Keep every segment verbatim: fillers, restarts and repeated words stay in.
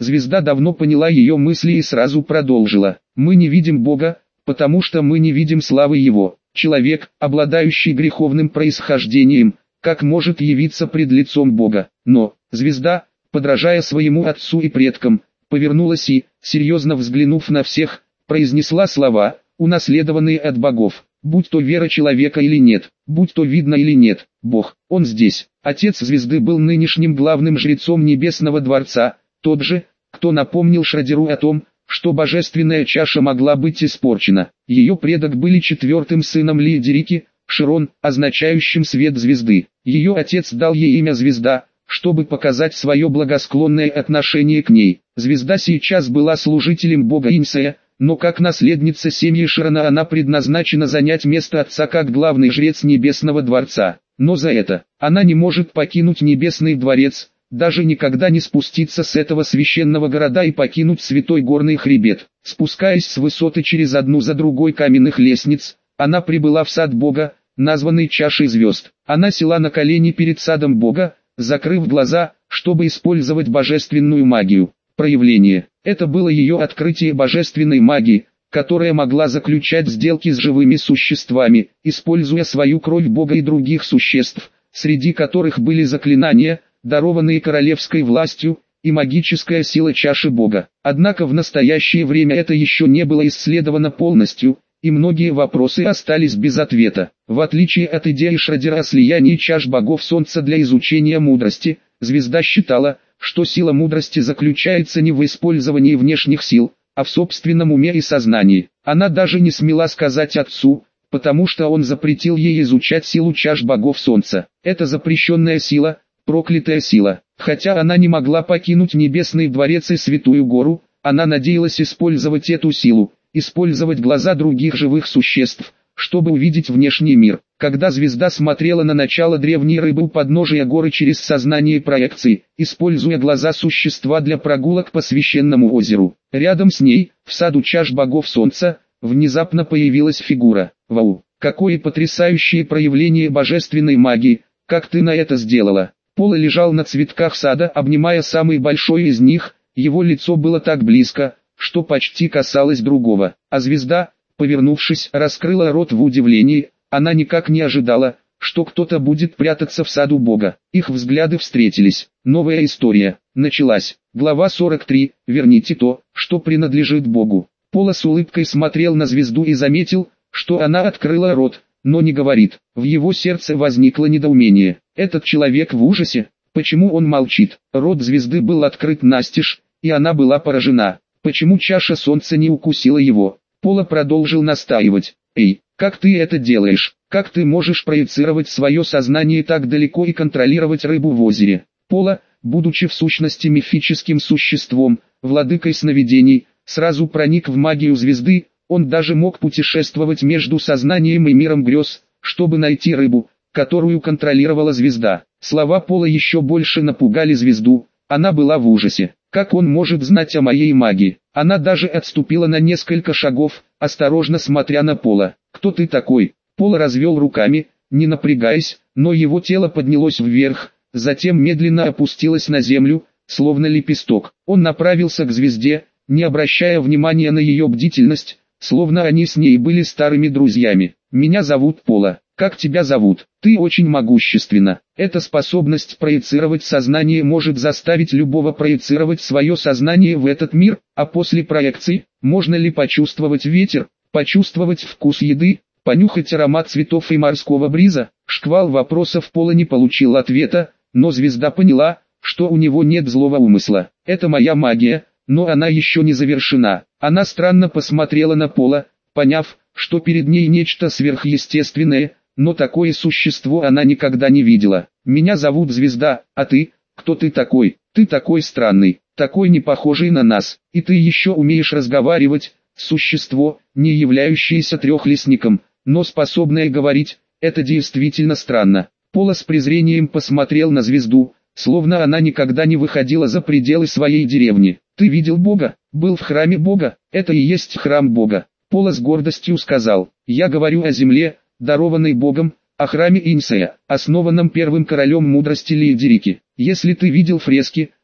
Звезда давно поняла ее мысли и сразу продолжила. Мы не видим Бога, потому что мы не видим славы Его. Человек, обладающий греховным происхождением, как может явиться пред лицом Бога? Но, звезда, подражая своему отцу и предкам, повернулась и, серьезно взглянув на всех, произнесла слова, унаследованные от богов. Будь то вера человека или нет, будь то видно или нет, Бог, Он здесь. Отец звезды был нынешним главным жрецом Небесного Дворца, тот же, кто напомнил Шрадеру о том, что божественная чаша могла быть испорчена. Ее предок были четвертым сыном Лиедерики, Широн, означающим свет звезды. Ее отец дал ей имя Звезда, чтобы показать свое благосклонное отношение к ней. Звезда сейчас была служителем бога Инсея, но как наследница семьи Широна она предназначена занять место отца как главный жрец Небесного Дворца. Но за это, она не может покинуть Небесный Дворец, даже никогда не спуститься с этого священного города и покинуть святой горный хребет. Спускаясь с высоты через одну за другой каменных лестниц, она прибыла в сад Бога, названный чашей звезд. Она села на колени перед садом Бога, закрыв глаза, чтобы использовать божественную магию. Проявление. Это было ее открытие божественной магии, которая могла заключать сделки с живыми существами, используя свою кровь Бога и других существ, среди которых были заклинания, дарованные королевской властью, и магическая сила чаши Бога. Однако в настоящее время это еще не было исследовано полностью, и многие вопросы остались без ответа. В отличие от идеи Шрадера о слиянии чаш богов Солнца для изучения мудрости, звезда считала, что сила мудрости заключается не в использовании внешних сил, а в собственном уме и сознании. Она даже не смела сказать отцу, потому что он запретил ей изучать силу чаш богов Солнца. Это запрещенная сила, проклятая сила. Хотя она не могла покинуть Небесный Дворец и Святую Гору, она надеялась использовать эту силу, использовать глаза других живых существ, чтобы увидеть внешний мир. Когда звезда смотрела на начало древней рыбы у подножия горы через сознание проекции, используя глаза существа для прогулок по священному озеру, рядом с ней, в саду чаш богов Солнца, внезапно появилась фигура. Вау! Какое потрясающее проявление божественной магии, как ты на это сделала? Пола лежал на цветках сада, обнимая самый большой из них, его лицо было так близко, что почти касалось другого, а звезда, повернувшись, раскрыла рот в удивлении. Она никак не ожидала, что кто-то будет прятаться в саду Бога. Их взгляды встретились. Новая история началась. Глава сорок три. Верните то, что принадлежит Богу. Пола с улыбкой смотрел на звезду и заметил, что она открыла рот, но не говорит. В его сердце возникло недоумение. Этот человек в ужасе. Почему он молчит? Рот звезды был открыт настежь, и она была поражена. Почему чаша Солнца не укусила его? Пола продолжил настаивать. «Эй, как ты это делаешь? Как ты можешь проецировать свое сознание так далеко и контролировать рыбу в озере?» Пола, будучи в сущности мифическим существом, владыкой сновидений, сразу проник в магию звезды. Он даже мог путешествовать между сознанием и миром грез, чтобы найти рыбу, которую контролировала звезда. Слова Пола еще больше напугали звезду. Она была в ужасе. Как он может знать о моей магии? Она даже отступила на несколько шагов, осторожно смотря на Пола. «Кто ты такой?» Пола развел руками, не напрягаясь, но его тело поднялось вверх, затем медленно опустилось на землю, словно лепесток. Он направился к звезде, не обращая внимания на ее бдительность, словно они с ней были старыми друзьями. «Меня зовут Пола. Как тебя зовут? Ты очень могущественна. Эта способность проецировать сознание может заставить любого проецировать свое сознание в этот мир, а после проекции, можно ли почувствовать ветер, почувствовать вкус еды, понюхать аромат цветов и морского бриза?» Шквал вопросов Пола не получил ответа, но звезда поняла, что у него нет злого умысла. «Это моя магия, но она еще не завершена». Она странно посмотрела на Пола, поняв, что перед ней нечто сверхъестественное, но такое существо она никогда не видела. «Меня зовут Звезда, а ты, кто ты такой? Ты такой странный, такой не похожий на нас, и ты еще умеешь разговаривать, существо, не являющееся трехлистником, но способное говорить, это действительно странно». Пола с презрением посмотрел на звезду, словно она никогда не выходила за пределы своей деревни. «Ты видел Бога? Был в храме Бога? Это и есть храм Бога». Пола с гордостью сказал: «Я говорю о земле, дарованной Богом, о храме Инсея, основанном первым королем мудрости Лиедерики. Если ты видел фрески,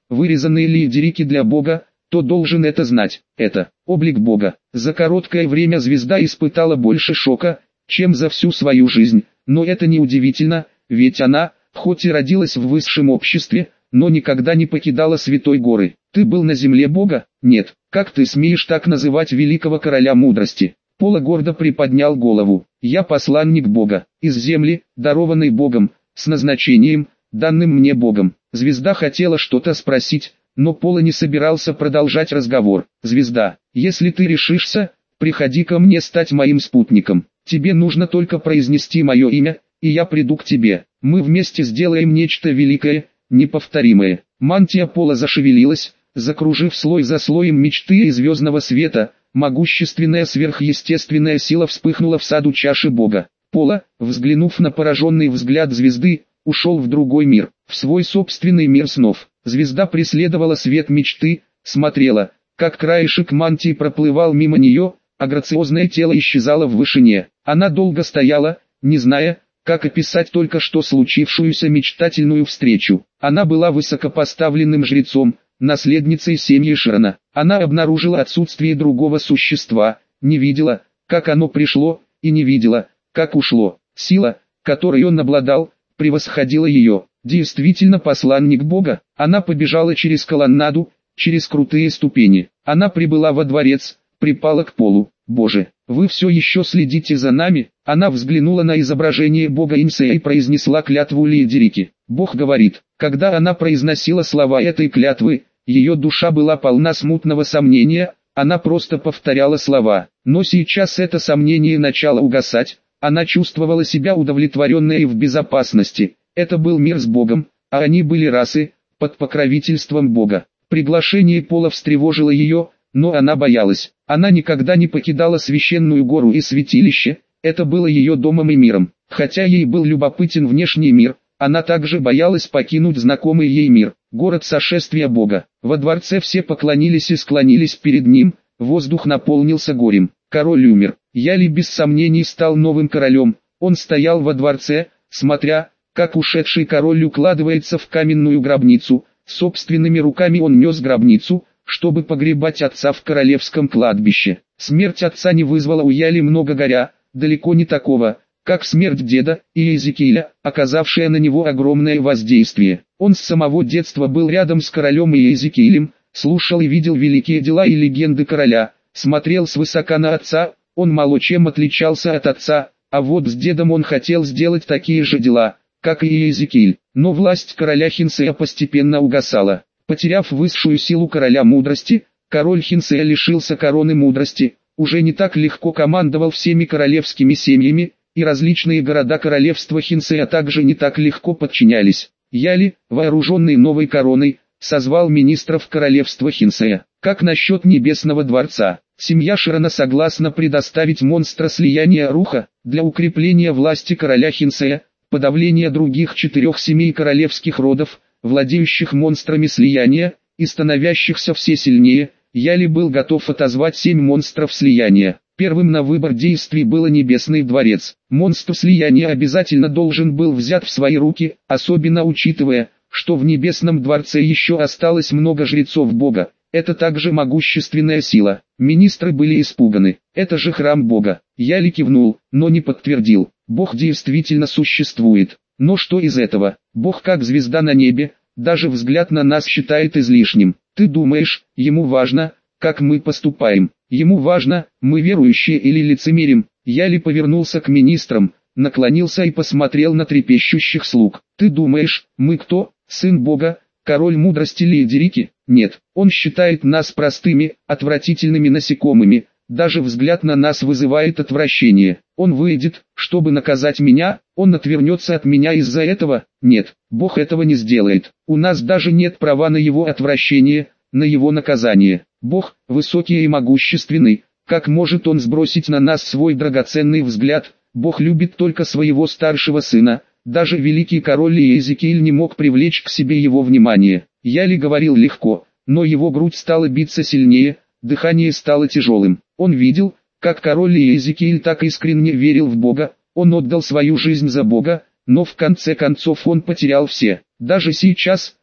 вырезанные лидерики для Бога, то должен это знать. Это облик Бога. За короткое время звезда испытала больше шока, чем за всю свою жизнь, но это не удивительно, ведь она, хоть и родилась в высшем обществе, но никогда не покидала Святой Горы. Ты был на земле Бога? Нет. Как ты смеешь так называть великого короля мудрости? Пола гордо приподнял голову. Я посланник Бога, из земли, дарованный Богом, с назначением, данным мне Богом. Звезда хотела что-то спросить, но Пола не собирался продолжать разговор. Звезда, если ты решишься, приходи ко мне стать моим спутником. Тебе нужно только произнести мое имя, и я приду к тебе. Мы вместе сделаем нечто великое, неповторимое. Мантия Пола зашевелилась, закружив слой за слоем мечты и звездного света. Могущественная сверхъестественная сила вспыхнула в саду чаши Бога. Пола, взглянув на пораженный взгляд звезды, ушел в другой мир, в свой собственный мир снов. Звезда преследовала свет мечты, смотрела, как краешек мантии проплывал мимо нее, а грациозное тело исчезало в вышине. Она долго стояла, не зная, как описать только что случившуюся мечтательную встречу. Она была высокопоставленным жрецом, наследницей семьи Широна. Она обнаружила отсутствие другого существа, не видела, как оно пришло, и не видела, как ушло. Сила, которой он обладал, превосходила ее. Действительно посланник Бога. Она побежала через колоннаду, через крутые ступени. Она прибыла во дворец, припала к полу. «Боже, вы все еще следите за нами?» Она взглянула на изображение Бога Инсея и произнесла клятву лидерики. Бог говорит. Когда она произносила слова этой клятвы, ее душа была полна смутного сомнения, она просто повторяла слова. Но сейчас это сомнение начало угасать, она чувствовала себя удовлетворенной и в безопасности. Это был мир с Богом, а они были расы, под покровительством Бога. Приглашение Пола встревожило ее, но она боялась. Она никогда не покидала священную гору и святилище, это было ее домом и миром. Хотя ей был любопытен внешний мир, она также боялась покинуть знакомый ей мир, город сошествия Бога. Во дворце все поклонились и склонились перед ним, воздух наполнился горем. Король умер. Яли без сомнений стал новым королем. Он стоял во дворце, смотря, как ушедший король укладывается в каменную гробницу. Собственными руками он нес гробницу, чтобы погребать отца в королевском кладбище. Смерть отца не вызвала у Яли много горя, далеко не такого, как смерть деда и Иезекииля, оказавшая на него огромное воздействие. Он с самого детства был рядом с королем и Иезекиилем, слушал и видел великие дела и легенды короля, смотрел свысока на отца, он мало чем отличался от отца, а вот с дедом он хотел сделать такие же дела, как и Иезекииль. Но власть короля Хинсея постепенно угасала. Потеряв высшую силу короля мудрости, король Хинсея лишился короны мудрости, уже не так легко командовал всеми королевскими семьями, и различные города королевства Хинсея также не так легко подчинялись. Яли, вооруженный новой короной, созвал министров королевства Хинсея. Как насчет Небесного дворца? Семья Широна согласна предоставить монстра слияния Руха, для укрепления власти короля Хинсея, подавления других четырех семей королевских родов, владеющих монстрами слияния, и становящихся все сильнее. Яли был готов отозвать семь монстров слияния. Первым на выбор действий было Небесный дворец. Монстр слияния обязательно должен был взять в свои руки, особенно учитывая, что в Небесном дворце еще осталось много жрецов Бога. Это также могущественная сила. Министры были испуганы. Это же храм Бога. Яли кивнул, но не подтвердил. Бог действительно существует. Но что из этого? Бог как звезда на небе, даже взгляд на нас считает излишним. Ты думаешь, ему важно, как мы поступаем? Ему важно, мы верующие или лицемерим? Яли повернулся к министрам, наклонился и посмотрел на трепещущих слуг. Ты думаешь, мы кто? Сын Бога, король мудрости Лидерики? Нет, он считает нас простыми, отвратительными насекомыми. Даже взгляд на нас вызывает отвращение. Он выйдет, чтобы наказать меня, он отвернется от меня из-за этого? Нет, Бог этого не сделает. У нас даже нет права на его отвращение, на его наказание. Бог, высокий и могущественный, как может он сбросить на нас свой драгоценный взгляд? Бог любит только своего старшего сына. Даже великий король Иезекииль не мог привлечь к себе его внимание. Яли говорил легко, но его грудь стала биться сильнее, дыхание стало тяжелым. Он видел, как король Иезекииль так искренне верил в Бога, он отдал свою жизнь за Бога, но в конце концов он потерял все. Даже сейчас,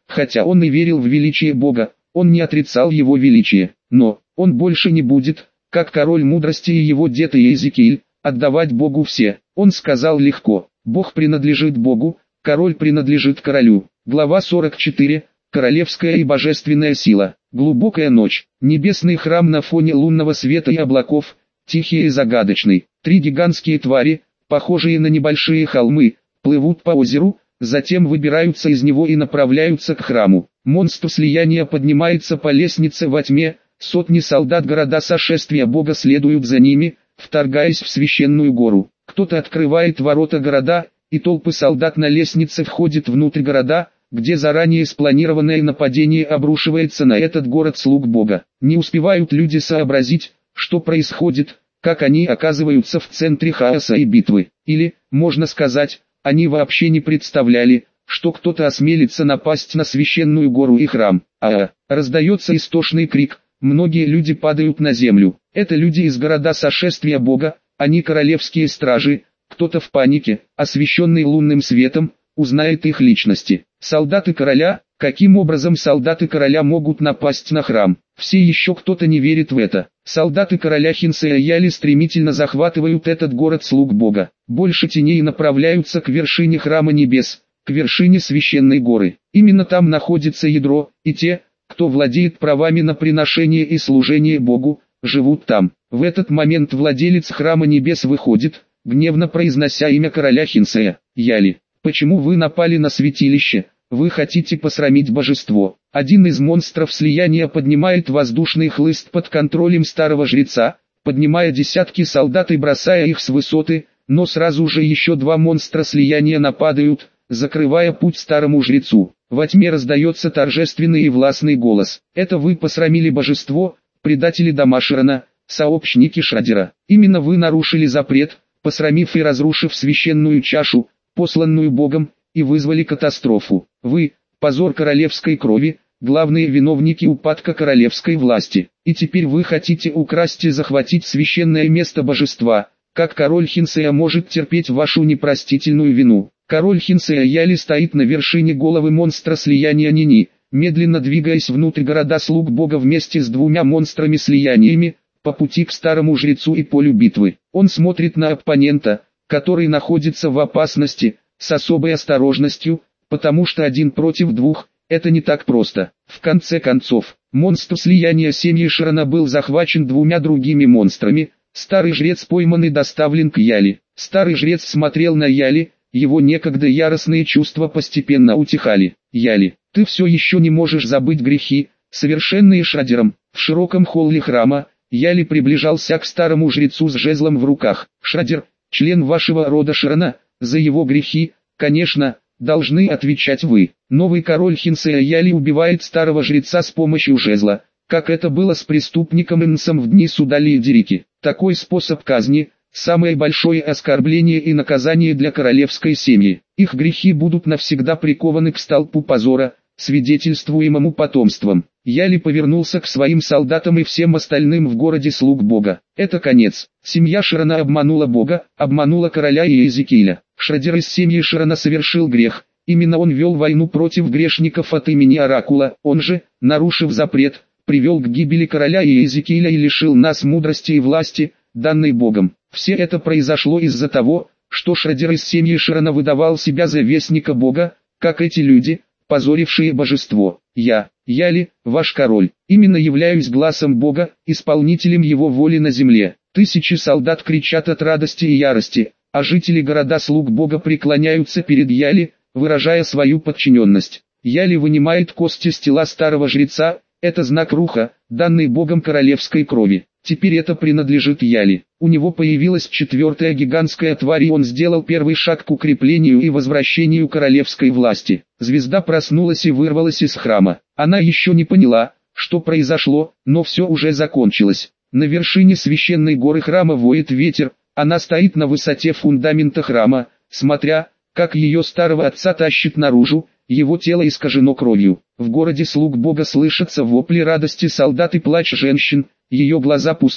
Хотя он и верил в величие Бога, он не отрицал его величие. Но, он больше не будет, как король мудрости и его дед Иезекииль, отдавать Богу все. Он сказал легко: Бог принадлежит Богу, король принадлежит королю. Глава сорок четыре. Королевская и божественная сила. Глубокая ночь. Небесный храм на фоне лунного света и облаков, тихий и загадочный. Три гигантские твари, похожие на небольшие холмы, плывут по озеру, затем выбираются из него и направляются к храму. Монстр слияния поднимается по лестнице во тьме, сотни солдат города сошествия Бога следуют за ними, вторгаясь в священную гору. Кто-то открывает ворота города, и толпы солдат на лестнице входят внутрь города, где заранее спланированное нападение обрушивается на этот город слуг Бога. Не успевают люди сообразить, что происходит, как они оказываются в центре хаоса и битвы. Или, можно сказать, они вообще не представляли, что кто-то осмелится напасть на священную гору и храм. А, раздается истошный крик, многие люди падают на землю. Это люди из города сошествия Бога, они королевские стражи. Кто-то в панике, освещенный лунным светом, узнает их личности. Солдаты короля, каким образом солдаты короля могут напасть на храм? Все еще кто-то не верит в это. Солдаты короля Хинсея Яли стремительно захватывают этот город слуг Бога. Больше теней направляются к вершине храма небес, к вершине священной горы. Именно там находится ядро, и те, кто владеет правами на приношение и служение Богу, живут там. В этот момент владелец храма небес выходит, гневно произнося имя короля Хинсея Яли. Почему вы напали на святилище? Вы хотите посрамить божество. Один из монстров слияния поднимает воздушный хлыст под контролем старого жреца, поднимая десятки солдат и бросая их с высоты, но сразу же еще два монстра слияния нападают, закрывая путь старому жрецу. Во тьме раздается торжественный и властный голос. Это вы посрамили божество, предатели дома Ширана, сообщники Шрадера. Именно вы нарушили запрет, посрамив и разрушив священную чашу, посланную Богом, и вызвали катастрофу. Вы, позор королевской крови, главные виновники упадка королевской власти. И теперь вы хотите украсть и захватить священное место божества. Как король Хинсея может терпеть вашу непростительную вину? Король Хинсея Яли стоит на вершине головы монстра слияния Нини, медленно двигаясь внутрь города слуг Бога вместе с двумя монстрами-слияниями, по пути к старому жрецу и полю битвы. Он смотрит на оппонента, который находится в опасности, с особой осторожностью, потому что один против двух – это не так просто. В конце концов, монстр слияния семьи Ширана был захвачен двумя другими монстрами. Старый жрец пойман и доставлен к Яли. Старый жрец смотрел на Яли, его некогда яростные чувства постепенно утихали. Яли, ты все еще не можешь забыть грехи, совершенные Шрадером. В широком холле храма, Яли приближался к старому жрецу с жезлом в руках. Шрадер, член вашего рода Ширана, за его грехи, конечно, должны отвечать вы. Новый король Хинсея Яли убивает старого жреца с помощью жезла, как это было с преступником Инсом в дни суда Лиедерики. Такой способ казни – самое большое оскорбление и наказание для королевской семьи. Их грехи будут навсегда прикованы к столпу позора, свидетельствуемому потомством. Яли повернулся к своим солдатам и всем остальным в городе слуг Бога. Это конец. Семья Ширана обманула Бога, обманула короля Иезекииля. Шрадер из семьи Ширана совершил грех. Именно он вел войну против грешников от имени Оракула. Он же, нарушив запрет, привел к гибели короля Иезекииля и лишил нас мудрости и власти, данной Богом. Все это произошло из-за того, что Шрадер из семьи Ширана выдавал себя за вестника Бога, как эти люди, позорившие божество. Я, Яли, ваш король, именно являюсь глазом Бога, исполнителем его воли на земле. Тысячи солдат кричат от радости и ярости, а жители города слуг Бога преклоняются перед Яли, выражая свою подчиненность. Яли вынимает кости с тела старого жреца, это знак руха, данный Богом королевской крови. Теперь это принадлежит Яли. У него появилась четвертая гигантская тварь, и он сделал первый шаг к укреплению и возвращению королевской власти. Звезда проснулась и вырвалась из храма. Она еще не поняла, что произошло, но все уже закончилось. На вершине священной горы храма воет ветер, она стоит на высоте фундамента храма, смотря, как ее старого отца тащит наружу, его тело искажено кровью. В городе слуг Бога слышатся вопли радости солдат и плач женщин, ее глаза пусты,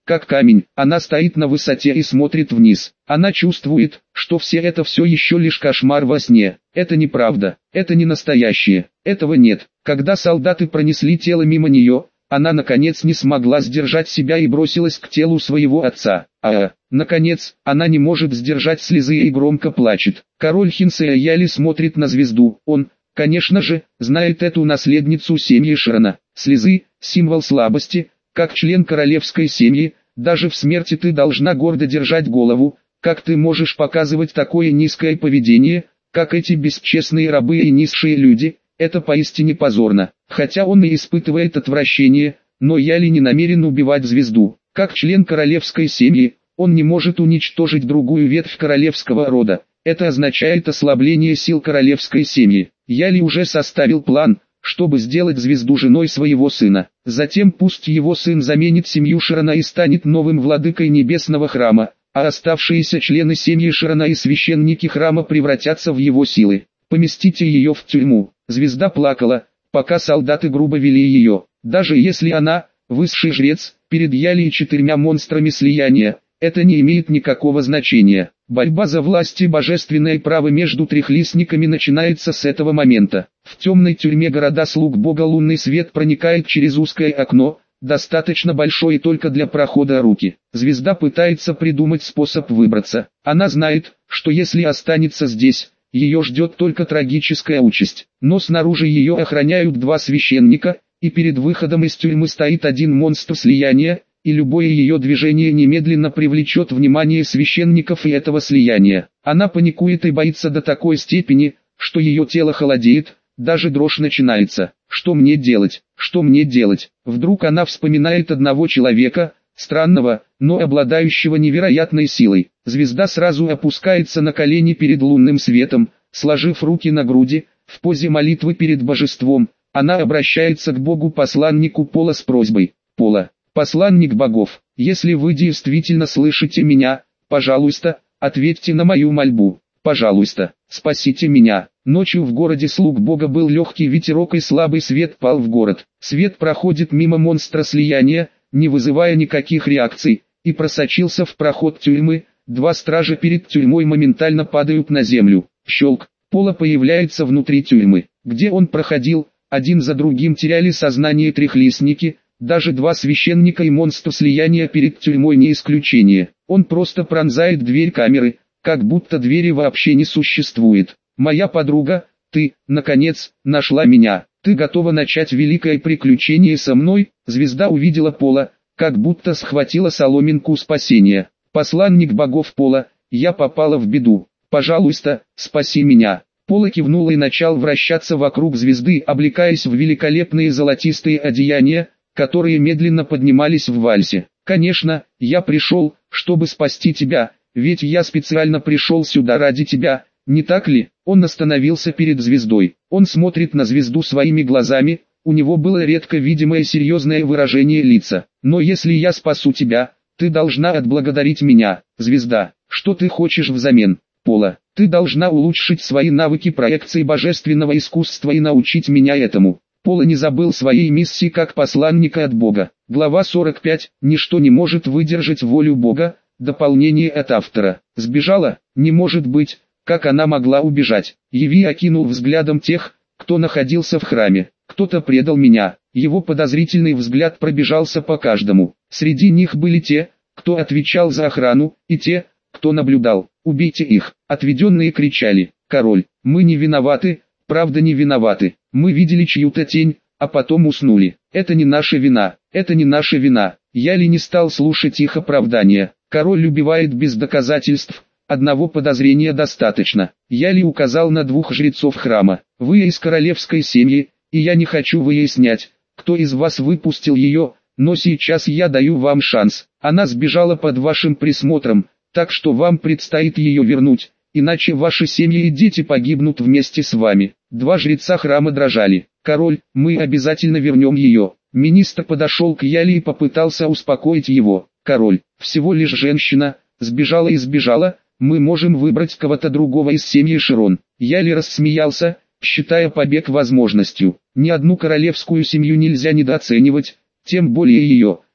как камень, она стоит на высоте и смотрит вниз. Она чувствует, что все это все еще лишь кошмар во сне. Это неправда, это не настоящее, этого нет. Когда солдаты пронесли тело мимо нее, она наконец не смогла сдержать себя и бросилась к телу своего отца. А, наконец, она не может сдержать слезы и громко плачет. Король Хинсея Яли смотрит на звезду. Он, конечно же, знает эту наследницу семьи Ширана. Слезы – символ слабости. Как член королевской семьи, даже в смерти ты должна гордо держать голову. Как ты можешь показывать такое низкое поведение, как эти бесчестные рабы и низшие люди? Это поистине позорно. Хотя он и испытывает отвращение, но Яли не намерен убивать звезду. Как член королевской семьи, он не может уничтожить другую ветвь королевского рода. Это означает ослабление сил королевской семьи. Яли уже составил план, чтобы сделать звезду женой своего сына. Затем пусть его сын заменит семью Ширана и станет новым владыкой небесного храма, а оставшиеся члены семьи Ширана и священники храма превратятся в его силы. Поместите ее в тюрьму. Звезда плакала, пока солдаты грубо вели ее. Даже если она, высший жрец, перед Яли и четырьмя монстрами слияния, это не имеет никакого значения. Борьба за власть и божественное право между трехлистниками начинается с этого момента. В темной тюрьме города слуг бога лунный свет проникает через узкое окно, достаточно большое только для прохода руки. Звезда пытается придумать способ выбраться. Она знает, что если останется здесь, ее ждет только трагическая участь. Но снаружи ее охраняют два священника, и перед выходом из тюрьмы стоит один монстр слияния, и любое ее движение немедленно привлечет внимание священников и этого слияния. Она паникует и боится до такой степени, что ее тело холодеет, даже дрожь начинается. Что мне делать? Что мне делать? Вдруг она вспоминает одного человека, странного, но обладающего невероятной силой. Звезда сразу опускается на колени перед лунным светом, сложив руки на груди, в позе молитвы перед божеством. Она обращается к богу-посланнику Пола с просьбой. Пола, посланник богов, если вы действительно слышите меня, пожалуйста, ответьте на мою мольбу. Пожалуйста, спасите меня. Ночью в городе слуг бога был легкий ветерок и слабый свет пал в город. Свет проходит мимо монстра слияния, не вызывая никаких реакций, и просочился в проход тюрьмы. Два стража перед тюрьмой моментально падают на землю. Щелк, Пола появляется внутри тюрьмы. Где он проходил, один за другим теряли сознание трехлистники, даже два священника и монстр слияния перед тюрьмой не исключение. Он просто пронзает дверь камеры, как будто двери вообще не существует. «Моя подруга, ты, наконец, нашла меня. Ты готова начать великое приключение со мной?» Звезда увидела Пола, как будто схватила соломинку спасения. «Посланник богов Пола, я попала в беду. Пожалуйста, спаси меня». Пола кивнула и начал вращаться вокруг звезды, облекаясь в великолепные золотистые одеяния, которые медленно поднимались в вальсе. «Конечно, я пришел, чтобы спасти тебя, ведь я специально пришел сюда ради тебя, не так ли?» Он остановился перед звездой. Он смотрит на звезду своими глазами, у него было редко видимое серьезное выражение лица. «Но если я спасу тебя, ты должна отблагодарить меня, звезда. Что ты хочешь взамен?» «Пола, ты должна улучшить свои навыки проекции божественного искусства и научить меня этому». Пола не забыл своей миссии как посланника от Бога. Глава сорок пять. Ничто не может выдержать волю Бога. Дополнение от автора. Сбежала? Не может быть. Как она могла убежать? Яви окинул взглядом тех, кто находился в храме. Кто-то предал меня. Его подозрительный взгляд пробежался по каждому. Среди них были те, кто отвечал за охрану, и те, кто наблюдал. «Убейте их!» Отведенные кричали. «Король, мы не виноваты, правда не виноваты. Мы видели чью-то тень, а потом уснули. Это не наша вина, это не наша вина». Яли не стал слушать их оправдания. Король убивает без доказательств, одного подозрения достаточно. Яли указал на двух жрецов храма. «Вы из королевской семьи, и я не хочу выяснять, кто из вас выпустил ее, но сейчас я даю вам шанс. Она сбежала под вашим присмотром, так что вам предстоит ее вернуть, иначе ваши семьи и дети погибнут вместе с вами». Два жреца храма дрожали. «Король, мы обязательно вернем ее». Министр подошел к Яли и попытался успокоить его. «Король, всего лишь женщина, сбежала и сбежала, мы можем выбрать кого-то другого из семьи Широн». Яли рассмеялся, считая побег возможностью. Ни одну королевскую семью нельзя недооценивать, тем более ее.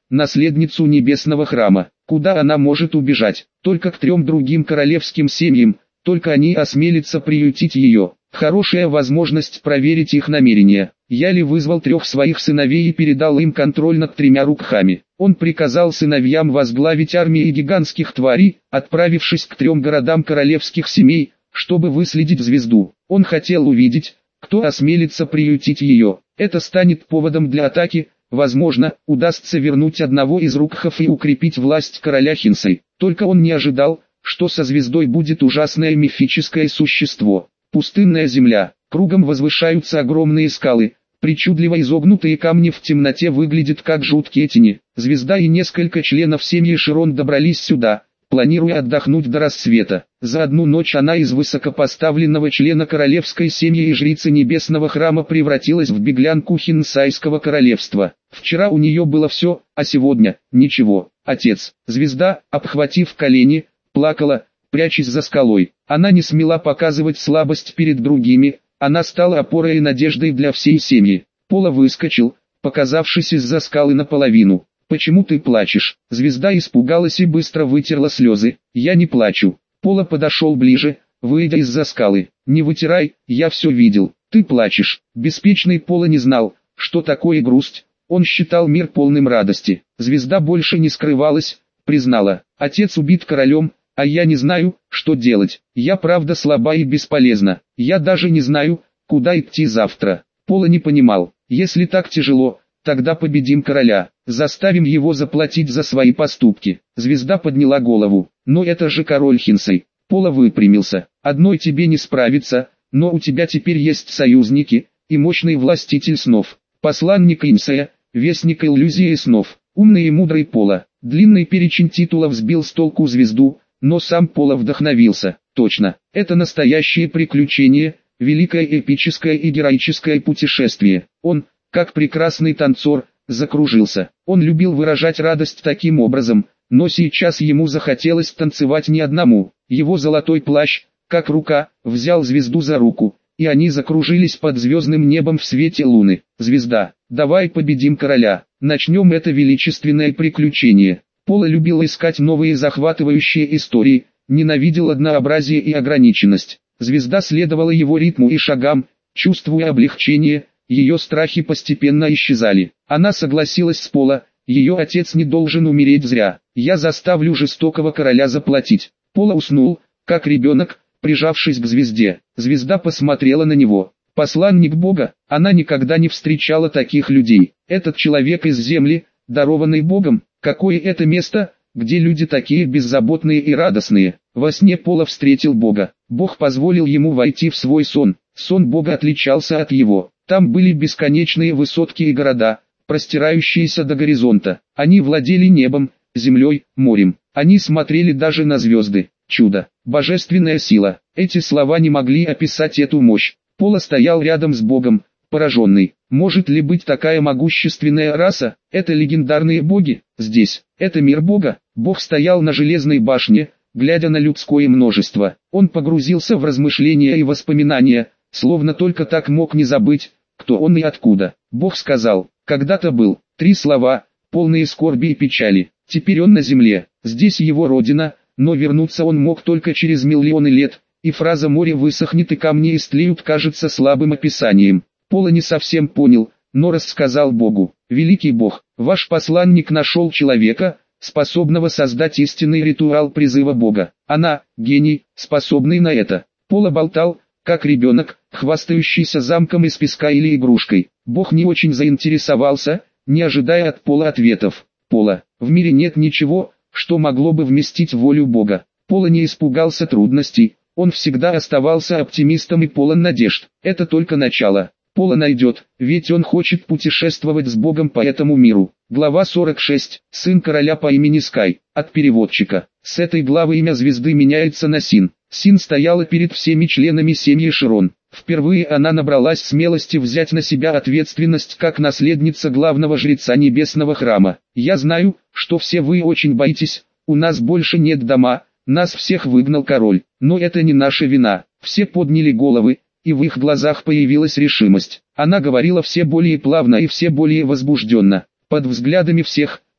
наследницу небесного храма. Куда она может убежать? Только к трем другим королевским семьям, только они осмелятся приютить ее. Хорошая возможность проверить их намерения. Яли вызвал трех своих сыновей и передал им контроль над тремя рукхами. Он приказал сыновьям возглавить армии гигантских тварей, отправившись к трем городам королевских семей, чтобы выследить звезду. Он хотел увидеть, кто осмелится приютить ее. Это станет поводом для атаки. Возможно, удастся вернуть одного из рукхов и укрепить власть короля Хинсой. Только он не ожидал, что со звездой будет ужасное мифическое существо. Пустынная земля, кругом возвышаются огромные скалы, причудливо изогнутые камни в темноте выглядят как жуткие тени. Звезда и несколько членов семьи Широн добрались сюда, планируя отдохнуть до рассвета. За одну ночь она из высокопоставленного члена королевской семьи и жрицы небесного храма превратилась в беглянку Хинсайского королевства. Вчера у нее было все, а сегодня – ничего. Отец, звезда, обхватив колени, плакала, прячась за скалой. Она не смела показывать слабость перед другими, она стала опорой и надеждой для всей семьи. Пола выскочил, показавшись из-за скалы наполовину. «Почему ты плачешь?» Звезда испугалась и быстро вытерла слезы. «Я не плачу». Пола подошел ближе, выйдя из-за скалы. «Не вытирай, я все видел. Ты плачешь». Беспечный Пола не знал, что такое грусть. Он считал мир полным радости. Звезда больше не скрывалась, признала: «Отец убит королем, а я не знаю, что делать. Я правда слаба и бесполезна. Я даже не знаю, куда идти завтра». Пола не понимал: если так тяжело, тогда победим короля, заставим его заплатить за свои поступки. Звезда подняла голову. «Но это же король Хинсай». Пола выпрямился. «Одной тебе не справиться, но у тебя теперь есть союзники и мощный властитель снов. Посланник Инсая, вестник иллюзии снов, умный и мудрый Пола». Длинный перечень титулов сбил с толку звезду, но сам Пола вдохновился. Точно, это настоящее приключение, великое эпическое и героическое путешествие. Он, как прекрасный танцор, закружился. Он любил выражать радость таким образом, но сейчас ему захотелось танцевать не одному. Его золотой плащ, как рука, взял звезду за руку, и они закружились под звездным небом в свете луны. «Звезда, давай победим короля, начнем это величественное приключение». Пола любил искать новые захватывающие истории, ненавидел однообразие и ограниченность. Звезда следовала его ритму и шагам, чувствуя облегчение, ее страхи постепенно исчезали. Она согласилась с Пола: ее отец не должен умереть зря. «Я заставлю жестокого короля заплатить». Пола уснул, как ребенок, прижавшись к звезде. Звезда посмотрела на него. Посланник Бога, она никогда не встречала таких людей. Этот человек из земли, дарованный Богом. Какое это место, где люди такие беззаботные и радостные. Во сне Пола встретил Бога. Бог позволил ему войти в свой сон. Сон Бога отличался от его. Там были бесконечные высотки и города, простирающиеся до горизонта. Они владели небом, землей, морем. Они смотрели даже на звезды. Чудо, божественная сила. Эти слова не могли описать эту мощь. Пола стоял рядом с Богом, пораженный. Может ли быть такая могущественная раса? Это легендарные боги. Здесь, это мир Бога. Бог стоял на железной башне, глядя на людское множество. Он погрузился в размышления и воспоминания, словно только так мог не забыть, кто он и откуда. Бог сказал: «Когда-то был». Три слова, полные скорби и печали. Теперь он на земле. Здесь его родина, но вернуться он мог только через миллионы лет, и фраза «море высохнет и камни истлеют» кажется слабым описанием. Пола не совсем понял, но рассказал Богу: «Великий Бог, ваш посланник нашел человека, способного создать истинный ритуал призыва Бога. Она – гений, способный на это». Пола болтал, как ребенок, хвастающийся замком из песка или игрушкой. Бог не очень заинтересовался, не ожидая от Пола ответов. «Пола, в мире нет ничего, что могло бы вместить волю Бога». Пола не испугался трудностей, он всегда оставался оптимистом и полон надежд. Это только начало. Пола найдет, ведь он хочет путешествовать с Богом по этому миру. Глава сорок шесть. Сын короля по имени Скай. От переводчика. С этой главы имя звезды меняется на Син. Син стояла перед всеми членами семьи Широн. Впервые она набралась смелости взять на себя ответственность как наследница главного жреца небесного храма. «Я знаю, что все вы очень боитесь, у нас больше нет дома, нас всех выгнал король, но это не наша вина». Все подняли головы, и в их глазах появилась решимость. Она говорила все более плавно и все более возбужденно. Под взглядами всех,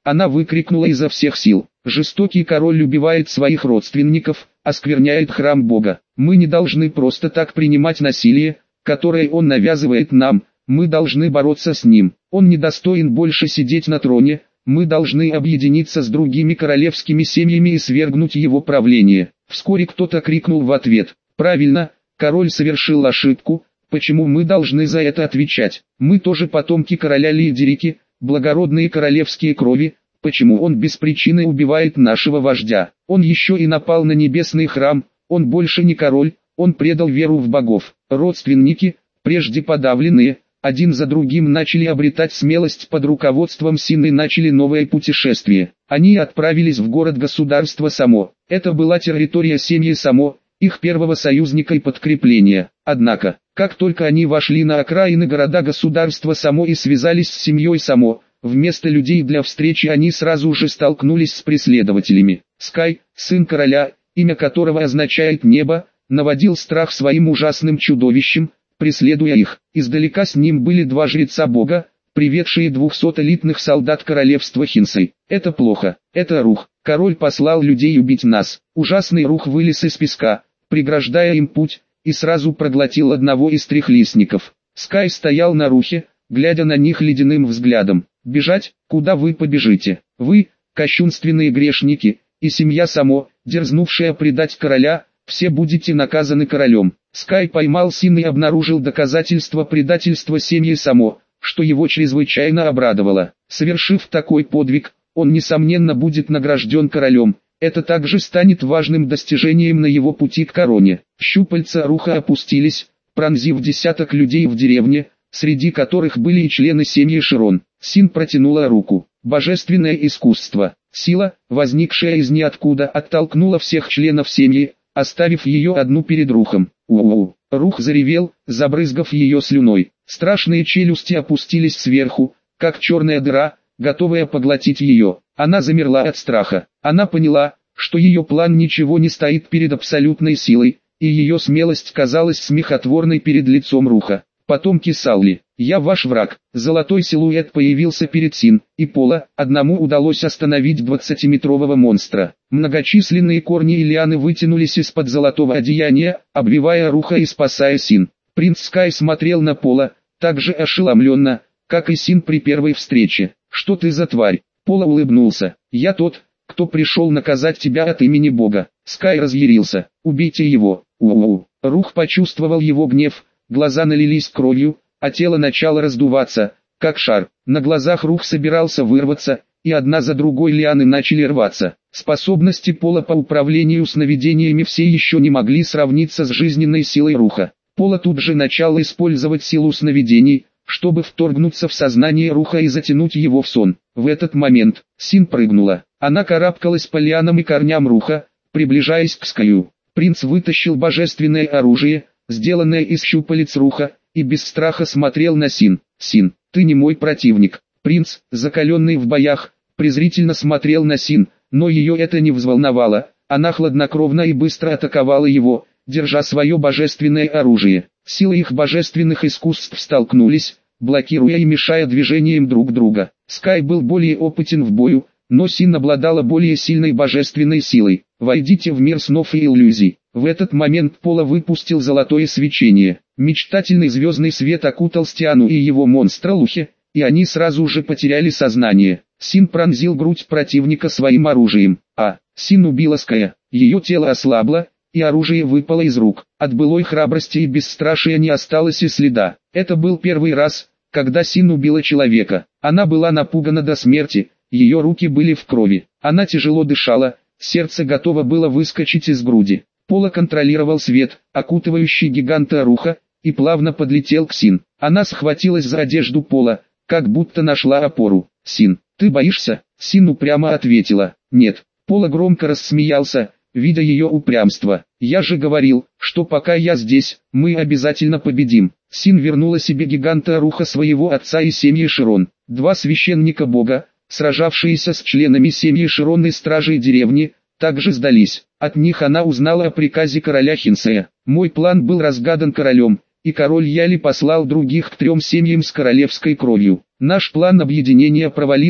Она выкрикнула изо всех сил. Жестокий король убивает своих родственников, оскверняет храм Бога. Мы не должны просто так принимать насилие, которое он навязывает нам, мы должны бороться с ним. Он недостоин больше сидеть на троне, мы должны объединиться с другими королевскими семьями и свергнуть его правление. Вскоре кто-то крикнул в ответ: правильно, король совершил ошибку, почему мы должны за это отвечать? Мы тоже потомки короля Лидерики, благородные королевские крови, почему он без причины убивает нашего вождя? Он еще и напал на небесный храм, он больше не король, он предал веру в богов. Родственники, прежде подавленные, один за другим начали обретать смелость под руководством Син и начали новое путешествие. Они отправились в город-государство Само. Это была территория семьи Само, их первого союзника и подкрепления. Однако, как только они вошли на окраины города-государства Само и связались с семьей Само, вместо людей для встречи они сразу же столкнулись с преследователями. Скай, сын короля, имя которого означает «небо», наводил страх своим ужасным чудовищем, преследуя их. Издалека с ним были два жреца бога, приведшие двухсот элитных солдат королевства Хинсей. Это плохо, это Рух. Король послал людей убить нас. Ужасный Рух вылез из песка, преграждая им путь, и сразу проглотил одного из трехлистников. Скай стоял на Рухе, глядя на них ледяным взглядом. «Бежать? Куда вы побежите? Вы, кощунственные грешники, и семья Само, дерзнувшая предать короля, все будете наказаны королем». Скай поймал Син и обнаружил доказательства предательства семьи Само, что его чрезвычайно обрадовало. Совершив такой подвиг, он несомненно будет награжден королем. Это также станет важным достижением на его пути к короне. Щупальца Руха опустились, пронзив десяток людей в деревне, среди которых были и члены семьи Широн. Син протянула руку. Божественное искусство, сила, возникшая из ниоткуда, оттолкнула всех членов семьи, оставив ее одну перед Рухом. У-у-у. Рух заревел, забрызгав ее слюной. Страшные челюсти опустились сверху, как черная дыра, готовая поглотить ее. Она замерла от страха. Она поняла, что ее план ничего не стоит перед абсолютной силой, и ее смелость казалась смехотворной перед лицом Руха. Потомки Саули, я ваш враг. Золотой силуэт появился перед Син и Пола, одному удалось остановить двадцатиметрового монстра. Многочисленные корни и лианы вытянулись из-под золотого одеяния, обвивая Руха и спасая Син. Принц Скай смотрел на Пола, так же ошеломленно, как и Син при первой встрече. «Что ты за тварь?» Пола улыбнулся. «Я тот, кто пришел наказать тебя от имени Бога». Скай разъярился. «Убейте его!» У-у-у. Рух почувствовал его гнев. Глаза налились кровью, а тело начало раздуваться, как шар. На глазах Рух собирался вырваться, и одна за другой лианы начали рваться. Способности Пола по управлению сновидениями все еще не могли сравниться с жизненной силой Руха. Пола тут же начал использовать силу сновидений, чтобы вторгнуться в сознание Руха и затянуть его в сон. В этот момент Син прыгнула. Она карабкалась по лианам и корням Руха, приближаясь к Скаю. Принц вытащил божественное оружие, сделанное из щупалец Руха, и без страха смотрел на Син. «Син, ты не мой противник». Принц, закаленный в боях, презрительно смотрел на Син, но ее это не взволновало. Она хладнокровно и быстро атаковала его, держа свое божественное оружие. Силы их божественных искусств столкнулись, блокируя и мешая движениям друг друга. Скай был более опытен в бою, но Син обладала более сильной божественной силой. «Войдите в мир снов и иллюзий». В этот момент Пола выпустил золотое свечение. Мечтательный звездный свет окутал Стиану и его монстра Лухи, и они сразу же потеряли сознание. Син пронзил грудь противника своим оружием. А, Син убила Ская. Ее тело ослабло, и оружие выпало из рук. От былой храбрости и бесстрашия не осталось и следа. Это был первый раз, когда Син убила человека. Она была напугана до смерти, ее руки были в крови. Она тяжело дышала, сердце готово было выскочить из груди. Пола контролировал свет, окутывающий гиганта Руха, и плавно подлетел к Син. Она схватилась за одежду Пола, как будто нашла опору. «Син, ты боишься?» Син упрямо ответила: «Нет». Пола громко рассмеялся, видя ее упрямство. «Я же говорил, что пока я здесь, мы обязательно победим». Син вернула себе гиганта Руха своего отца и семьи Широн. Два священника бога, сражавшиеся с членами семьи Широн и стражей деревни, также сдались. От них она узнала о приказе короля Хинсея. «Мой план был разгадан королем, и король Яли послал других к трем семьям с королевской кровью. Наш план объединения провалился,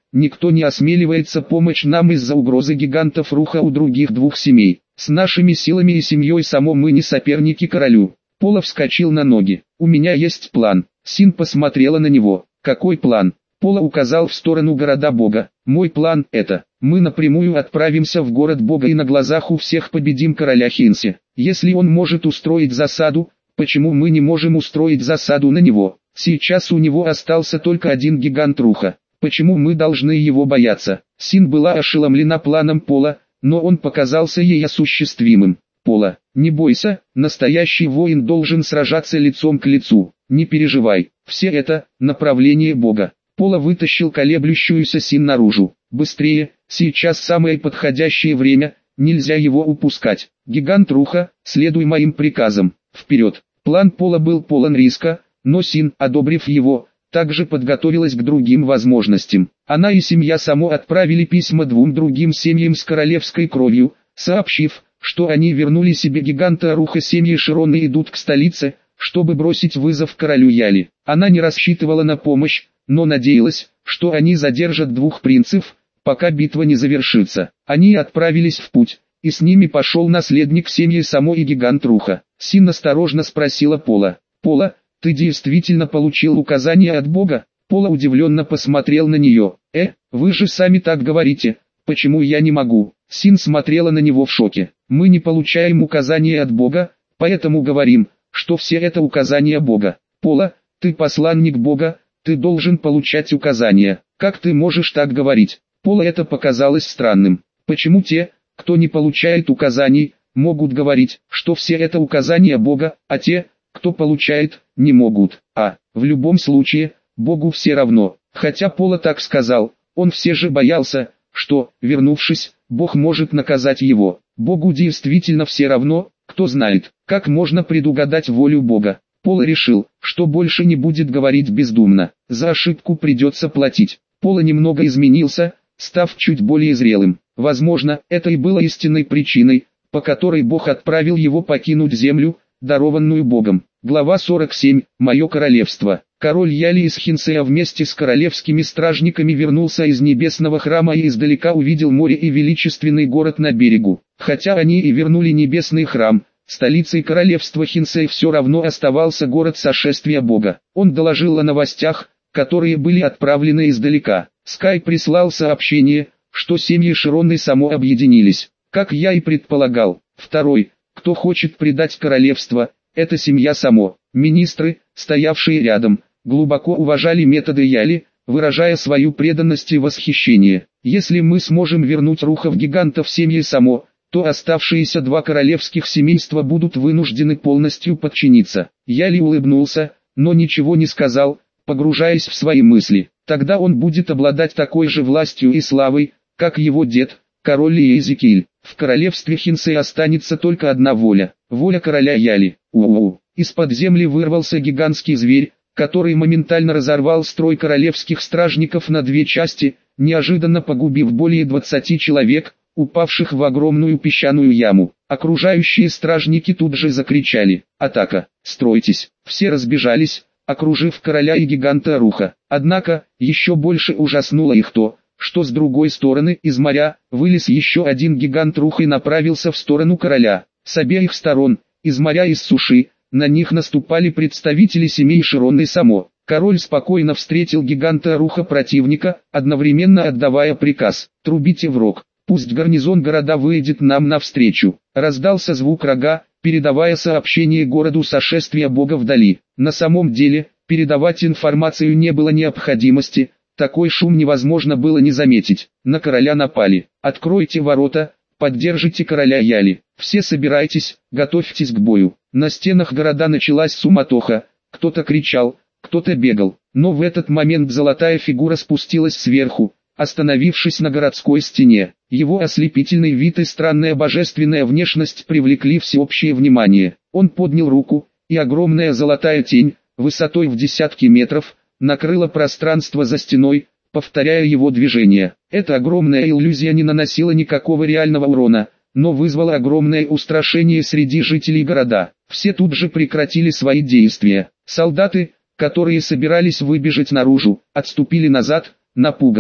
никто не осмеливается помочь нам из-за угрозы гигантов Руха у других двух семей. С нашими силами и семьей само мы не соперники королю. Пола вскочил на ноги. У меня есть план. Син посмотрела на него. Какой план? Пола указал в сторону города Бога. Мой план это. Мы напрямую отправимся в город Бога и на глазах у всех победим короля Хинси. Если он может устроить засаду, почему мы не можем устроить засаду на него? Сейчас у него остался только один гигант Руха. Почему мы должны его бояться? Син была ошеломлена планом Пола, но он показался ей осуществимым. Пола, не бойся, настоящий воин должен сражаться лицом к лицу. Не переживай, все это направление Бога. Пола вытащил колеблющуюся Син наружу. Быстрее, сейчас самое подходящее время, нельзя его упускать. Гигант Руха, следуй моим приказам. Вперед. План Пола был полон риска, но Син, одобрив его, также подготовилась к другим возможностям. Она и семья Само отправили письма двум другим семьям с королевской кровью, сообщив, что они вернули себе гиганта Руха. Семьи Широны идут к столице, чтобы бросить вызов королю Яли. Она не рассчитывала на помощь, но надеялась, что они задержат двух принцев, пока битва не завершится. Они отправились в путь, и с ними пошел наследник семьи Само и гигант Руха. Син осторожно спросила Пола. «Пола, ты действительно получил указания от Бога?» Пола удивленно посмотрел на нее. «Э, вы же сами так говорите, почему я не могу?» Син смотрела на него в шоке. «Мы не получаем указания от Бога, поэтому говорим, что все это указания Бога. Пола, ты посланник Бога, ты должен получать указания. Как ты можешь так говорить?» Пола это показалось странным. Почему те, кто не получает указаний, могут говорить, что все это указания Бога, а те, кто получает, не могут? А, в любом случае, Богу все равно. Хотя Пола так сказал, он все же боялся, что, вернувшись, Бог может наказать его. Богу действительно все равно, кто знает, как можно предугадать волю Бога. Пола решил, что больше не будет говорить бездумно, за ошибку придется платить. Пола немного изменился, став чуть более зрелым. Возможно, это и было истинной причиной, по которой Бог отправил его покинуть землю, дарованную Богом. Глава сорок семь. Мое королевство. Король Яли из Хинсея вместе с королевскими стражниками вернулся из небесного храма и издалека увидел море и величественный город на берегу. Хотя они и вернули небесный храм, столицей королевства Хинсей все равно оставался город сошествия Бога. Он доложил о новостях, которые были отправлены издалека. Скай прислал сообщение, что семьи Широны Само объединились. Как я и предполагал. Второй, кто хочет предать королевство, это семья Само. Министры, стоявшие рядом, глубоко уважали методы Яли, выражая свою преданность и восхищение. Если мы сможем вернуть Рухов гигантов семьи Само, то оставшиеся два королевских семейства будут вынуждены полностью подчиниться. Яли улыбнулся, но ничего не сказал, погружаясь в свои мысли. Тогда он будет обладать такой же властью и славой, как его дед, король Иезекииль. В королевстве Хинсей останется только одна воля, воля короля Яли. У-у-у. Из-под земли вырвался гигантский зверь, который моментально разорвал строй королевских стражников на две части, неожиданно погубив более двадцати человек, упавших в огромную песчаную яму. Окружающие стражники тут же закричали: «Атака! Стройтесь!» Все разбежались, окружив короля и гиганта Руха. Однако, еще больше ужаснуло их то, что с другой стороны из моря вылез еще один гигант Руха и направился в сторону короля. С обеих сторон, из моря и с суши, на них наступали представители семей Широны Само. Король спокойно встретил гиганта Руха противника, одновременно отдавая приказ: «Трубите в рог, пусть гарнизон города выйдет нам навстречу». Раздался звук рога, передавая сообщение городу сошествия Бога вдали. На самом деле, передавать информацию не было необходимости, такой шум невозможно было не заметить. На короля напали. «Откройте ворота, поддержите короля Яли. Все собирайтесь, готовьтесь к бою». На стенах города началась суматоха, кто-то кричал, кто-то бегал. Но в этот момент золотая фигура спустилась сверху, остановившись на городской стене. Его ослепительный вид и странная божественная внешность привлекли всеобщее внимание. Он поднял руку, и огромная золотая тень, высотой в десятки метров, накрыла пространство за стеной, повторяя его движение. Эта огромная иллюзия не наносила никакого реального урона, но вызвала огромное устрашение среди жителей города. Все тут же прекратили свои действия. Солдаты, которые собирались выбежать наружу, отступили назад, напуганные.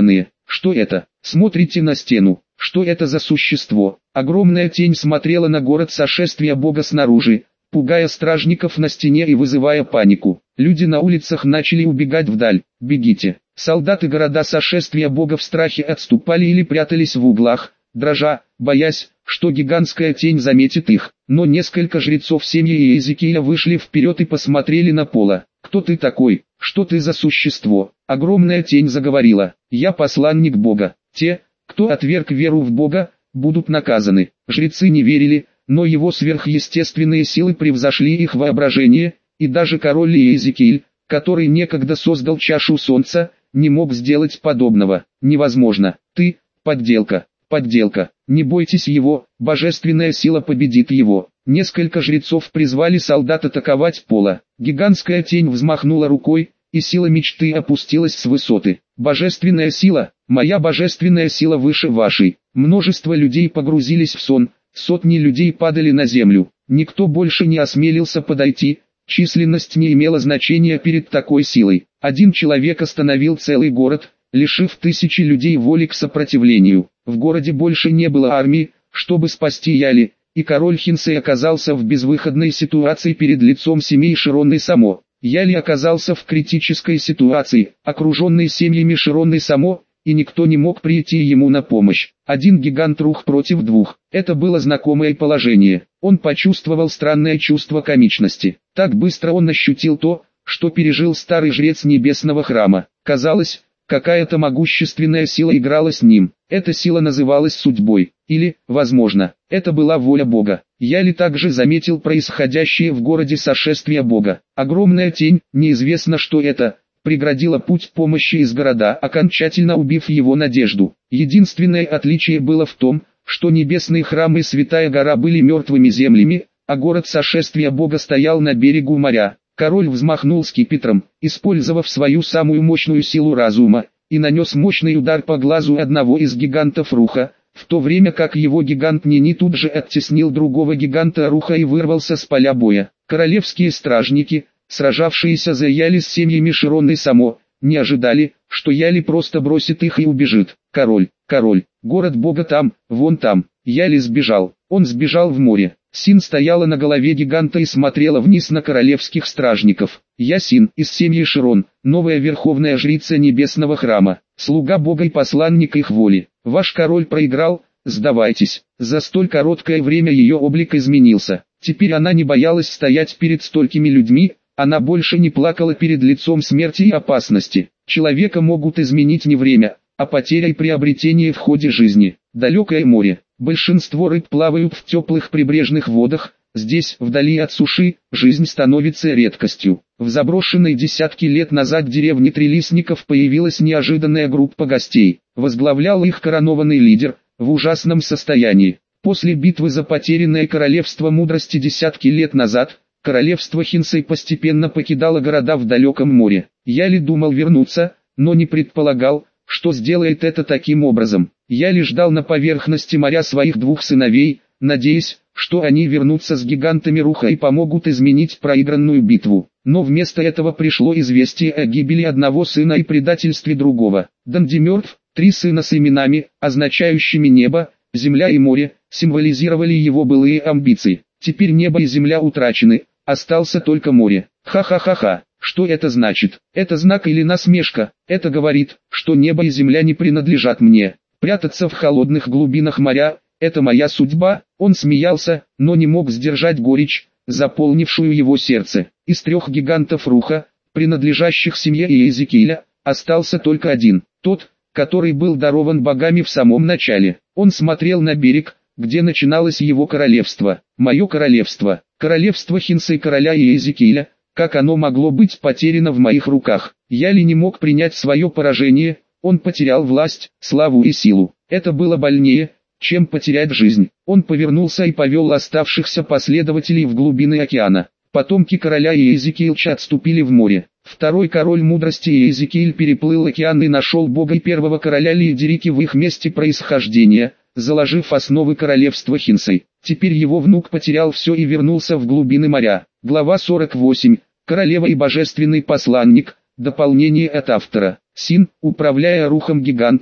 Что это? Смотрите на стену. Что это за существо? Огромная тень смотрела на город сошествия Бога снаружи, пугая стражников на стене и вызывая панику. Люди на улицах начали убегать вдаль. Бегите. Солдаты города сошествия Бога в страхе отступали или прятались в углах, дрожа, боясь, что гигантская тень заметит их. Но несколько жрецов семьи Иезекииля вышли вперед и посмотрели на Пола. «Кто ты такой? Что ты за существо?» Огромная тень заговорила. «Я посланник Бога. Те, кто отверг веру в Бога, будут наказаны». Жрецы не верили, но его сверхъестественные силы превзошли их воображение, и даже король Иезекииль, который некогда создал чашу солнца, не мог сделать подобного. «Невозможно. Ты – подделка. Подделка. Не бойтесь его, божественная сила победит его». Несколько жрецов призвали солдат атаковать Пола. Гигантская тень взмахнула рукой, и сила мечты опустилась с высоты. «Божественная сила, моя божественная сила выше вашей». Множество людей погрузились в сон, сотни людей падали на землю. Никто больше не осмелился подойти, численность не имела значения перед такой силой. Один человек остановил целый город, лишив тысячи людей воли к сопротивлению. В городе больше не было армии, чтобы спасти Яли, и король Хинсей оказался в безвыходной ситуации перед лицом семей Широн и Само. Яли оказался в критической ситуации, окруженный семьями Широн и Само, и никто не мог прийти ему на помощь. Один гигант рух против двух. Это было знакомое положение. Он почувствовал странное чувство комичности. Так быстро он ощутил то, что пережил старый жрец небесного храма. Казалось, какая-то могущественная сила играла с ним. Эта сила называлась судьбой. Или, возможно, это была воля Бога. Яли также заметил происходящее в городе сошествия Бога. Огромная тень, неизвестно что это, преградила путь помощи из города, окончательно убив его надежду. Единственное отличие было в том, что небесный храм и святая гора были мертвыми землями, а город сошествия Бога стоял на берегу моря. Король взмахнул скипетром, использовав свою самую мощную силу разума, и нанес мощный удар по глазу одного из гигантов Руха, в то время как его гигант Нини тут же оттеснил другого гиганта Руха и вырвался с поля боя. Королевские стражники, сражавшиеся за Яли с семьями Широн и Само, не ожидали, что Яли просто бросит их и убежит. «Король, король, город Бога там, вон там». Яли сбежал. Он сбежал в море. Син стояла на голове гиганта и смотрела вниз на королевских стражников. «Я Син, из семьи Широн, новая верховная жрица небесного храма, слуга Бога и посланник их воли. Ваш король проиграл, сдавайтесь». За столь короткое время ее облик изменился. Теперь она не боялась стоять перед столькими людьми, она больше не плакала перед лицом смерти и опасности. Человека могут изменить не время, а потеря и приобретение в ходе жизни. Далекое море. Большинство рыб плавают в теплых прибрежных водах, здесь, вдали от суши, жизнь становится редкостью. В заброшенной десятки лет назад деревне Трилистников появилась неожиданная группа гостей. Возглавлял их коронованный лидер, в ужасном состоянии. После битвы за потерянное королевство мудрости десятки лет назад, королевство Хинсей постепенно покидало города в далеком море. Яли думал вернуться, но не предполагал, что сделает это таким образом. Яли ждал на поверхности моря своих двух сыновей, надеясь, что они вернутся с гигантами Руха и помогут изменить проигранную битву. Но вместо этого пришло известие о гибели одного сына и предательстве другого. Данди мертв, три сына с именами, означающими небо, земля и море, символизировали его былые амбиции. Теперь небо и земля утрачены, остался только море. Ха-ха-ха-ха. Что это значит? Это знак или насмешка? Это говорит, что небо и земля не принадлежат мне. Прятаться в холодных глубинах моря – это моя судьба. Он смеялся, но не мог сдержать горечь, заполнившую его сердце. Из трех гигантов Руха, принадлежащих семье Иезекииля, остался только один, тот, который был дарован богами в самом начале. Он смотрел на берег, где начиналось его королевство. Мое королевство, королевство Хинсей короля Иезекииля. Как оно могло быть потеряно в моих руках? Яли не мог принять свое поражение, он потерял власть, славу и силу. Это было больнее, чем потерять жизнь. Он повернулся и повел оставшихся последователей в глубины океана. Потомки короля Иезекиильча отступили в море. Второй король мудрости Иезекииль переплыл океан и нашел бога и первого короля Лиедерики в их месте происхождения, заложив основы королевства Хинсей. Теперь его внук потерял все и вернулся в глубины моря. Глава сорок восемь. Королева и божественный посланник. Дополнение от автора. Син, управляя Рухом-гигантом,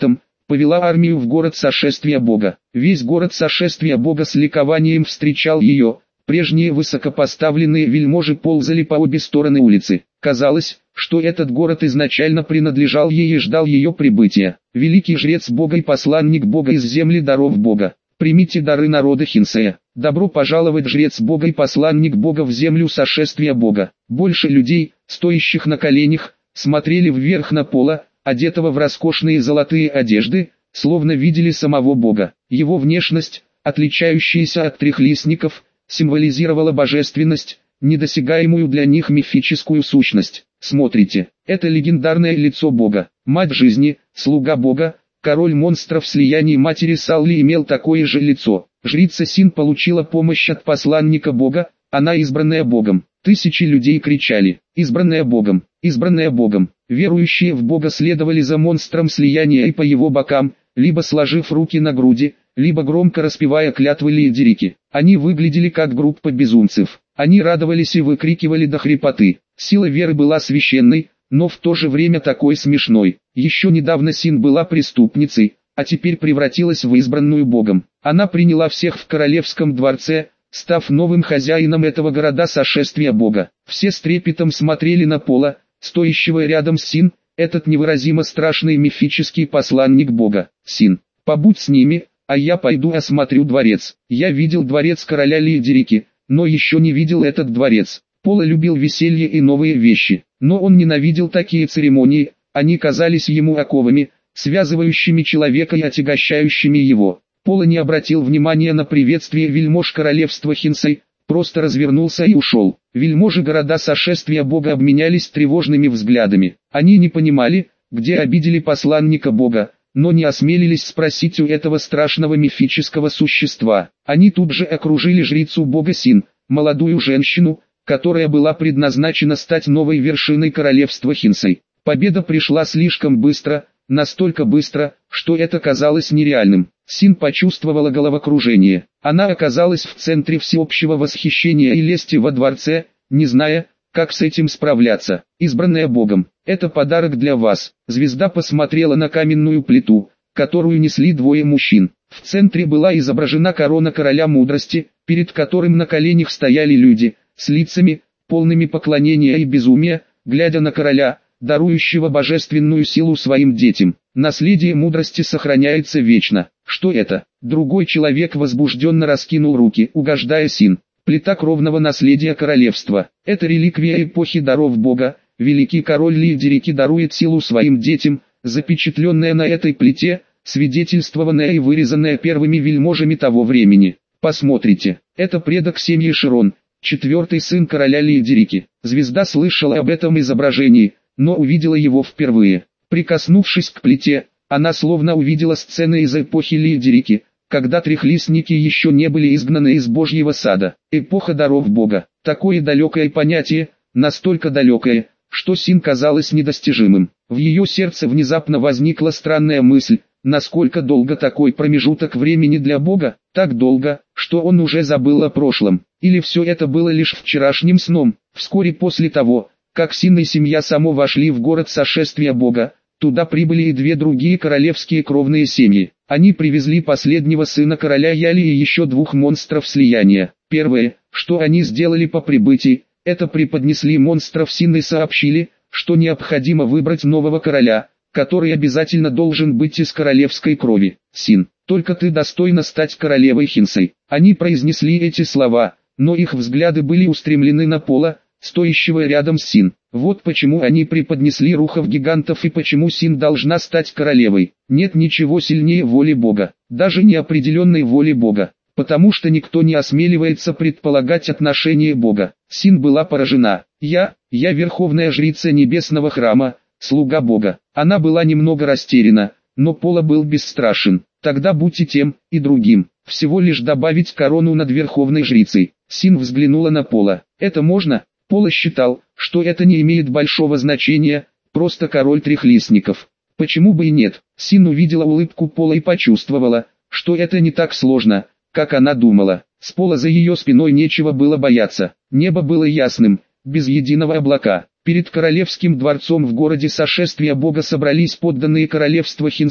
повела армию в город сошествия Бога. Весь город сошествия Бога с ликованием встречал ее. Прежние высокопоставленные вельможи ползали по обе стороны улицы. Казалось, что этот город изначально принадлежал ей и ждал ее прибытия. Великий жрец Бога и посланник Бога из земли даров Бога. Примите дары народа Хинсея. Добро пожаловать, жрец Бога и посланник Бога, в землю сошествия Бога. Больше людей, стоящих на коленях, смотрели вверх на пола, одетого в роскошные золотые одежды, словно видели самого Бога. Его внешность, отличающаяся от трехлистников, символизировала божественность, недосягаемую для них мифическую сущность. Смотрите, это легендарное лицо Бога, мать жизни, слуга Бога, король монстров. Слияние матери Салли имел такое же лицо. Жрица Син получила помощь от посланника Бога, она избранная Богом. Тысячи людей кричали: избранная Богом, избранная Богом. Верующие в Бога следовали за монстром слияния и по его бокам, либо сложив руки на груди, либо громко распевая клятвы лидерики. Они выглядели как группа безумцев. Они радовались и выкрикивали до хрипоты. Сила веры была священной, но в то же время такой смешной. Еще недавно Син была преступницей, а теперь превратилась в избранную Богом. Она приняла всех в королевском дворце, став новым хозяином этого города сошествия Бога. Все с трепетом смотрели на Пола, стоящего рядом с Син, этот невыразимо страшный мифический посланник Бога. Син, побудь с ними, а я пойду осмотрю дворец. Я видел дворец короля Лидерики, но еще не видел этот дворец. Пола любил веселье и новые вещи, но он ненавидел такие церемонии, они казались ему оковами, связывающими человека и отягощающими его. Пола не обратил внимания на приветствие вельмож королевства Хинсей, просто развернулся и ушел. Вельможи города сошествия Бога обменялись тревожными взглядами. Они не понимали, где обидели посланника Бога, но не осмелились спросить у этого страшного мифического существа. Они тут же окружили жрицу Бога Син, молодую женщину, которая была предназначена стать новой вершиной королевства Хинсей. Победа пришла слишком быстро, настолько быстро, что это казалось нереальным. Син почувствовала головокружение. Она оказалась в центре всеобщего восхищения и лести во дворце, не зная, как с этим справляться. Избранная Богом, это подарок для вас. Звезда посмотрела на каменную плиту, которую несли двое мужчин. В центре была изображена корона короля мудрости, перед которым на коленях стояли люди, с лицами, полными поклонения и безумия, глядя на короля, дарующего божественную силу своим детям. Наследие мудрости сохраняется вечно. Что это? Другой человек возбужденно раскинул руки, угождая Син. Плита кровного наследия королевства. Это реликвия эпохи даров Бога. Великий король Лидерики дарует силу своим детям, запечатленная на этой плите, свидетельствованная и вырезанная первыми вельможами того времени. Посмотрите, это предок семьи Широн, четвертый сын короля Лидерики. Звезда слышала об этом изображении, но увидела его впервые. Прикоснувшись к плите, она словно увидела сцены из эпохи Лидерики, когда трехлистники еще не были изгнаны из Божьего сада. Эпоха даров Бога. Такое далекое понятие, настолько далекое, что Син казалось недостижимым. В ее сердце внезапно возникла странная мысль: насколько долго такой промежуток времени для Бога? Так долго, что он уже забыл о прошлом. Или все это было лишь вчерашним сном? Вскоре после того, как Син и семья Само вошли в город сошествия Бога, туда прибыли и две другие королевские кровные семьи. Они привезли последнего сына короля Яли и еще двух монстров слияния. Первое, что они сделали по прибытии, это преподнесли монстров Син и сообщили, что необходимо выбрать нового короля, который обязательно должен быть из королевской крови. Син, только ты достойна стать королевой Хинсей. Они произнесли эти слова, но их взгляды были устремлены на Пола, стоящего рядом с Син. Вот почему они преподнесли рухов гигантов и почему Син должна стать королевой. Нет ничего сильнее воли Бога, даже неопределенной воли Бога, потому что никто не осмеливается предполагать отношение Бога. Син была поражена. Я, я верховная жрица небесного храма, слуга Бога. Она была немного растеряна, но Пола был бесстрашен. Тогда будьте тем и другим, всего лишь добавить корону над верховной жрицей. Син взглянула на Пола. Это можно? Пола считал, что это не имеет большого значения, просто король трехлистников. Почему бы и нет? Син увидела улыбку Пола и почувствовала, что это не так сложно, как она думала. С Пола за ее спиной нечего было бояться. Небо было ясным, без единого облака. Перед королевским дворцом в городе сошествия Бога собрались подданные королевства Хинсей,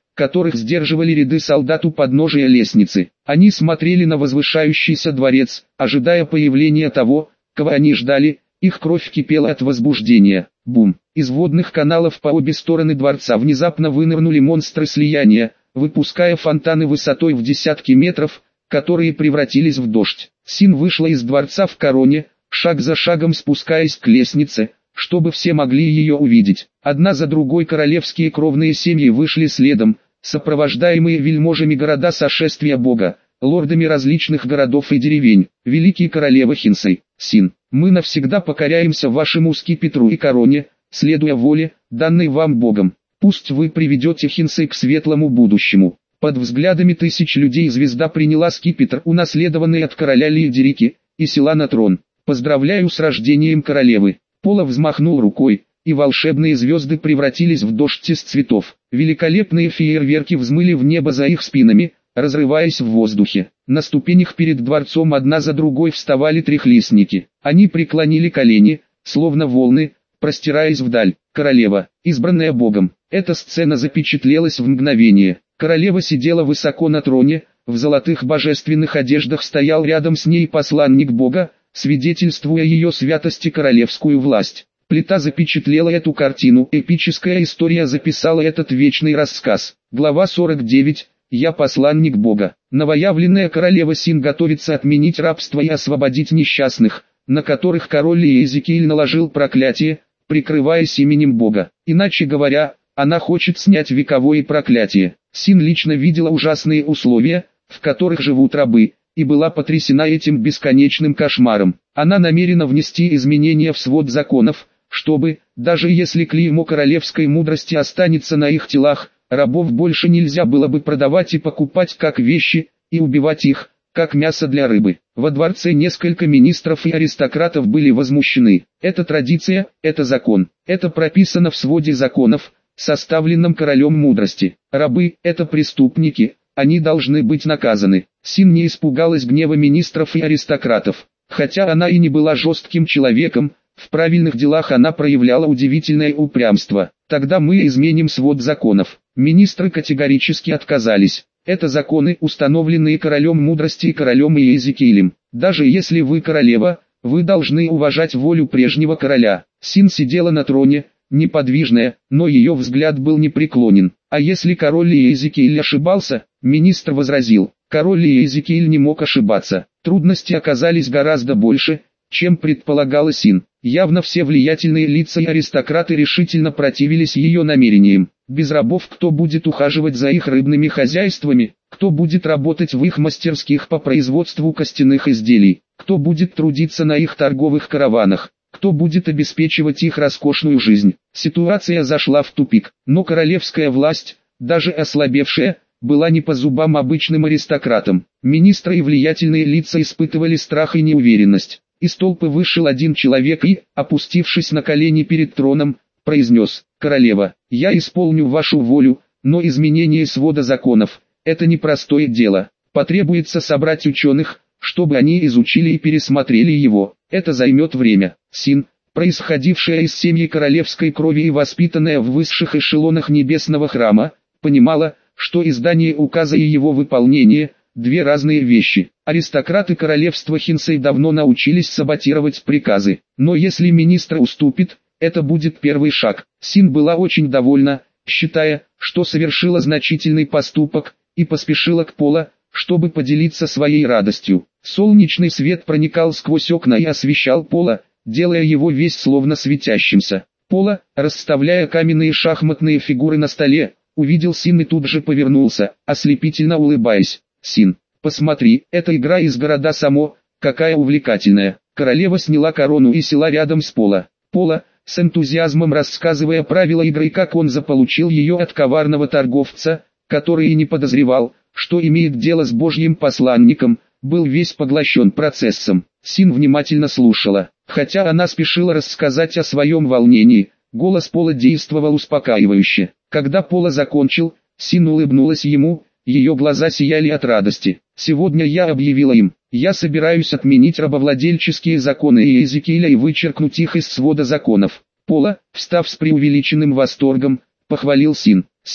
которых сдерживали ряды солдат у подножия лестницы. Они смотрели на возвышающийся дворец, ожидая появления того, кого они ждали. Их кровь кипела от возбуждения. Бум! Из водных каналов по обе стороны дворца внезапно вынырнули монстры слияния, выпуская фонтаны высотой в десятки метров, которые превратились в дождь. Син вышла из дворца в короне, шаг за шагом спускаясь к лестнице, чтобы все могли ее увидеть. Одна за другой королевские кровные семьи вышли следом, сопровождаемые вельможами города сошествия Бога, лордами различных городов и деревень. Великие королевы Хинсей, Син, мы навсегда покоряемся вашему скипетру и короне, следуя воле, данной вам Богом. Пусть вы приведете Хинсей к светлому будущему. Под взглядами тысяч людей звезда приняла скипетр, унаследованный от короля Лиедерики, и села на трон. Поздравляю с рождением королевы. Пола взмахнул рукой, и волшебные звезды превратились в дождь из цветов. Великолепные фейерверки взмыли в небо за их спинами, разрываясь в воздухе. На ступенях перед дворцом одна за другой вставали трехлистники. Они преклонили колени, словно волны, простираясь вдаль. Королева, избранная Богом. Эта сцена запечатлелась в мгновение. Королева сидела высоко на троне, в золотых божественных одеждах стоял рядом с ней посланник Бога, свидетельствуя ее святости королевскую власть. Плита запечатлела эту картину, эпическая история записала этот вечный рассказ. Глава сорок девять. Я посланник Бога. Новоявленная королева Син готовится отменить рабство и освободить несчастных, на которых король Иезекииль наложил проклятие, прикрываясь именем Бога. Иначе говоря, она хочет снять вековое проклятие. Син лично видела ужасные условия, в которых живут рабы, и была потрясена этим бесконечным кошмаром. Она намерена внести изменения в свод законов, чтобы, даже если клеймо королевской мудрости останется на их телах, рабов больше нельзя было бы продавать и покупать как вещи, и убивать их, как мясо для рыбы. Во дворце несколько министров и аристократов были возмущены. Это традиция, это закон, это прописано в своде законов, составленном королем мудрости. Рабы – это преступники, они должны быть наказаны. Син не испугалась гнева министров и аристократов. Хотя она и не была жестким человеком, в правильных делах она проявляла удивительное упрямство. Тогда мы изменим свод законов. Министры категорически отказались. Это законы, установленные королем мудрости и королем Иезекиилем. Даже если вы королева, вы должны уважать волю прежнего короля. Син сидела на троне, неподвижная, но ее взгляд был непреклонен. А если король Иезекииль ошибался, министр возразил. Король Иезекииль не мог ошибаться. Трудности оказались гораздо больше, чем предполагала Син. Явно все влиятельные лица и аристократы решительно противились ее намерениям. Без рабов кто будет ухаживать за их рыбными хозяйствами, кто будет работать в их мастерских по производству костяных изделий, кто будет трудиться на их торговых караванах, кто будет обеспечивать их роскошную жизнь. Ситуация зашла в тупик, но королевская власть, даже ослабевшая, была не по зубам обычным аристократам. Министры и влиятельные лица испытывали страх и неуверенность. Из толпы вышел один человек и, опустившись на колени перед троном, произнес: «Королева, я исполню вашу волю, но изменение свода законов – это непростое дело. Потребуется собрать ученых, чтобы они изучили и пересмотрели его. Это займет время». Син, происходившая из семьи королевской крови и воспитанная в высших эшелонах небесного храма, понимала, что издание указа и его выполнение – две разные вещи. Аристократы королевства Хинсей давно научились саботировать приказы, но если министр уступит, это будет первый шаг. Син была очень довольна, считая, что совершила значительный поступок, и поспешила к Пола, чтобы поделиться своей радостью. Солнечный свет проникал сквозь окна и освещал Пола, делая его весь словно светящимся. Пола, расставляя каменные шахматные фигуры на столе, увидел Син и тут же повернулся, ослепительно улыбаясь. «Син, посмотри, это игра из города Само, какая увлекательная». Королева сняла корону и села рядом с Пола. Пола, с энтузиазмом рассказывая правила игры и как он заполучил ее от коварного торговца, который и не подозревал, что имеет дело с Божьим посланником, был весь поглощен процессом. Син внимательно слушала. Хотя она спешила рассказать о своем волнении, голос Пола действовал успокаивающе. Когда Пола закончил, Син улыбнулась ему. Ее глаза сияли от радости. «Сегодня я объявила им, я собираюсь отменить рабовладельческие законы Иезекииля и вычеркнуть их из свода законов». Пола, встав с преувеличенным восторгом, похвалил Син. «Син,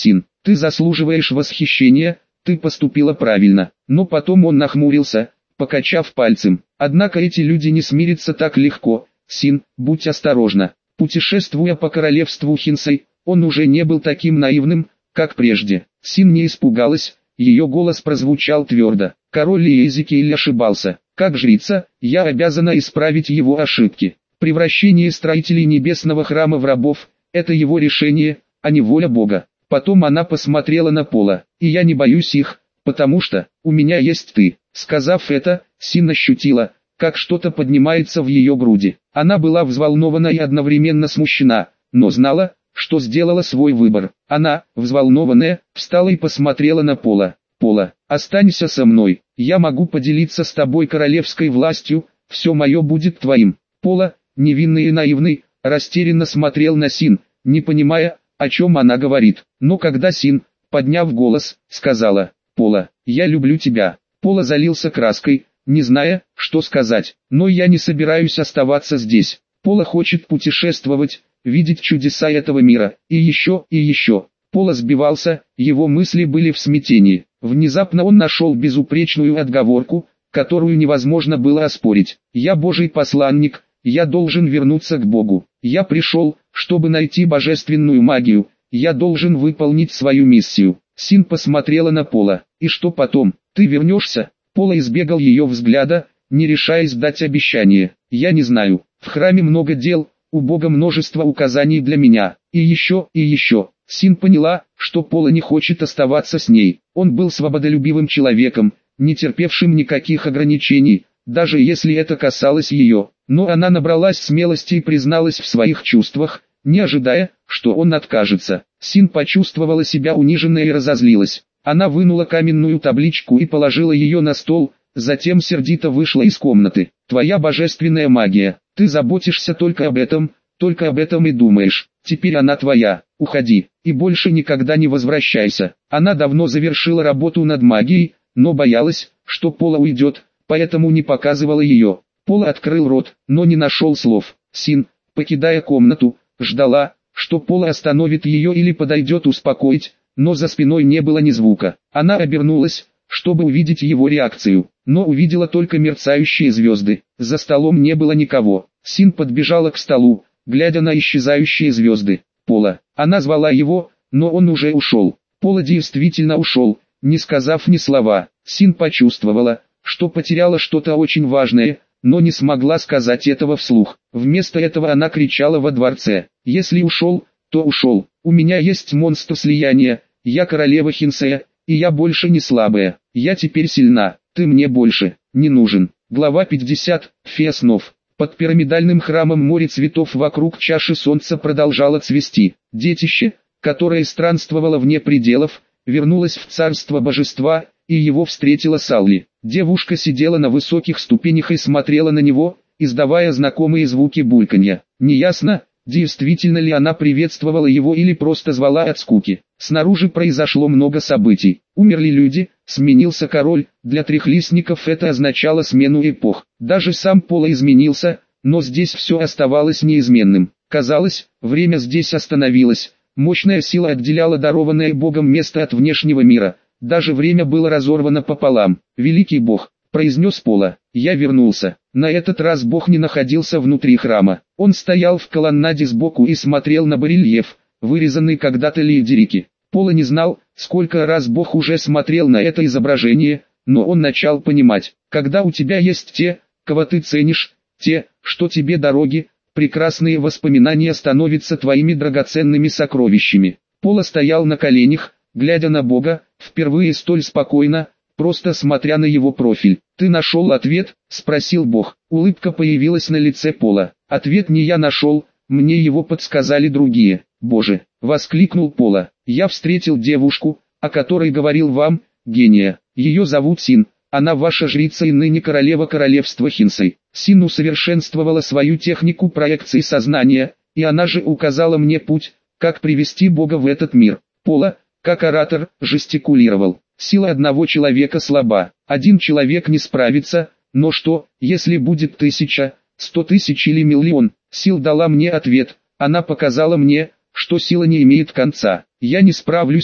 Ты заслуживаешь восхищения, ты поступила правильно. Но потом он нахмурился, покачав пальцем. Однако эти люди не смирятся так легко. Син, будь осторожна. Путешествуя по королевству Хинсей, он уже не был таким наивным, как прежде. Син не испугалась, ее голос прозвучал твердо. Король Иезекииль ошибался. Как жрица, я обязана исправить его ошибки. Превращение строителей небесного храма в рабов – это его решение, а не воля Бога. Потом она посмотрела на Пола. И я не боюсь их, потому что у меня есть ты. Сказав это, Син ощутила, как что-то поднимается в ее груди. Она была взволнована и одновременно смущена, но знала, что сделала свой выбор. Она, взволнованная, встала и посмотрела на Пола. «Пола, останься со мной, я могу поделиться с тобой королевской властью, все мое будет твоим». Пола, невинный и наивный, растерянно смотрел на Син, не понимая, о чем она говорит. Но когда Син, подняв голос, сказала: «Пола, я люблю тебя», Пола залился краской, не зная, что сказать. «Но я не собираюсь оставаться здесь. Пола хочет путешествовать, видеть чудеса этого мира, и еще, и еще». Пола сбивался, его мысли были в смятении. Внезапно он нашел безупречную отговорку, которую невозможно было оспорить. «Я Божий посланник, я должен вернуться к Богу. Я пришел, чтобы найти божественную магию, я должен выполнить свою миссию». Син посмотрела на Пола. «И что потом? Ты вернешься?» Пола избегал ее взгляда, не решаясь дать обещание. «Я не знаю. В храме много дел, у Бога множество указаний для меня. И еще, и еще». Син поняла, что Пола не хочет оставаться с ней. Он был свободолюбивым человеком, не терпевшим никаких ограничений, даже если это касалось ее. Но она набралась смелости и призналась в своих чувствах, не ожидая, что он откажется. Син почувствовала себя униженной и разозлилась. Она вынула каменную табличку и положила ее на стол, затем сердито вышла из комнаты. «Твоя божественная магия, ты заботишься только об этом, только об этом и думаешь. Теперь она твоя, уходи, и больше никогда не возвращайся». Она давно завершила работу над магией, но боялась, что Пола уйдет, поэтому не показывала ее. Пола открыл рот, но не нашел слов. Син, покидая комнату, ждала, что Пола остановит ее или подойдет успокоить, но за спиной не было ни звука. Она обернулась, чтобы увидеть его реакцию, но увидела только мерцающие звезды. За столом не было никого. Син подбежала к столу, глядя на исчезающие звезды. «Пола». Она звала его, но он уже ушел. Пола действительно ушел, не сказав ни слова. Син почувствовала, что потеряла что-то очень важное, но не смогла сказать этого вслух. Вместо этого она кричала во дворце: «Если ушел, то ушел. У меня есть монстр слияния, я королева Хинсея, и я больше не слабая. Я теперь сильна, ты мне больше не нужен». Глава пятьдесят. Фея снов. Под пирамидальным храмом море цветов вокруг чаши солнца продолжало цвести. Детище, которое странствовало вне пределов, вернулось в царство божества, и его встретила Салли. Девушка сидела на высоких ступенях и смотрела на него, издавая знакомые звуки бульканья. Неясно, действительно ли она приветствовала его или просто звала от скуки. Снаружи произошло много событий. Умерли люди, сменился король, для трехлистников это означало смену эпох. Даже сам Пола изменился, но здесь все оставалось неизменным. Казалось, время здесь остановилось, мощная сила отделяла дарованное Богом место от внешнего мира. Даже время было разорвано пополам. «Великий Бог», — произнес Пола, — «я вернулся». На этот раз Бог не находился внутри храма. Он стоял в колоннаде сбоку и смотрел на барельеф, вырезанный когда-то Лиедерики. Пола не знал, сколько раз Бог уже смотрел на это изображение, но он начал понимать: когда у тебя есть те, кого ты ценишь, те, что тебе дороги, прекрасные воспоминания становятся твоими драгоценными сокровищами. Пола стоял на коленях, глядя на Бога, впервые столь спокойно, просто смотря на его профиль. «Ты нашел ответ?» – спросил Бог. Улыбка появилась на лице Пола. «Ответ не я нашел, мне его подсказали другие». «Боже!» – воскликнул Пола. «Я встретил девушку, о которой говорил вам, гения. Ее зовут Син, она ваша жрица и ныне королева королевства Хинсей». Син усовершенствовала свою технику проекции сознания, и она же указала мне путь, как привести Бога в этот мир. Пола, как оратор, жестикулировал. Сила одного человека слаба, один человек не справится, но что, если будет тысяча, сто тысяч или миллион? Сил дала мне ответ, она показала мне, что сила не имеет конца. Я не справлюсь,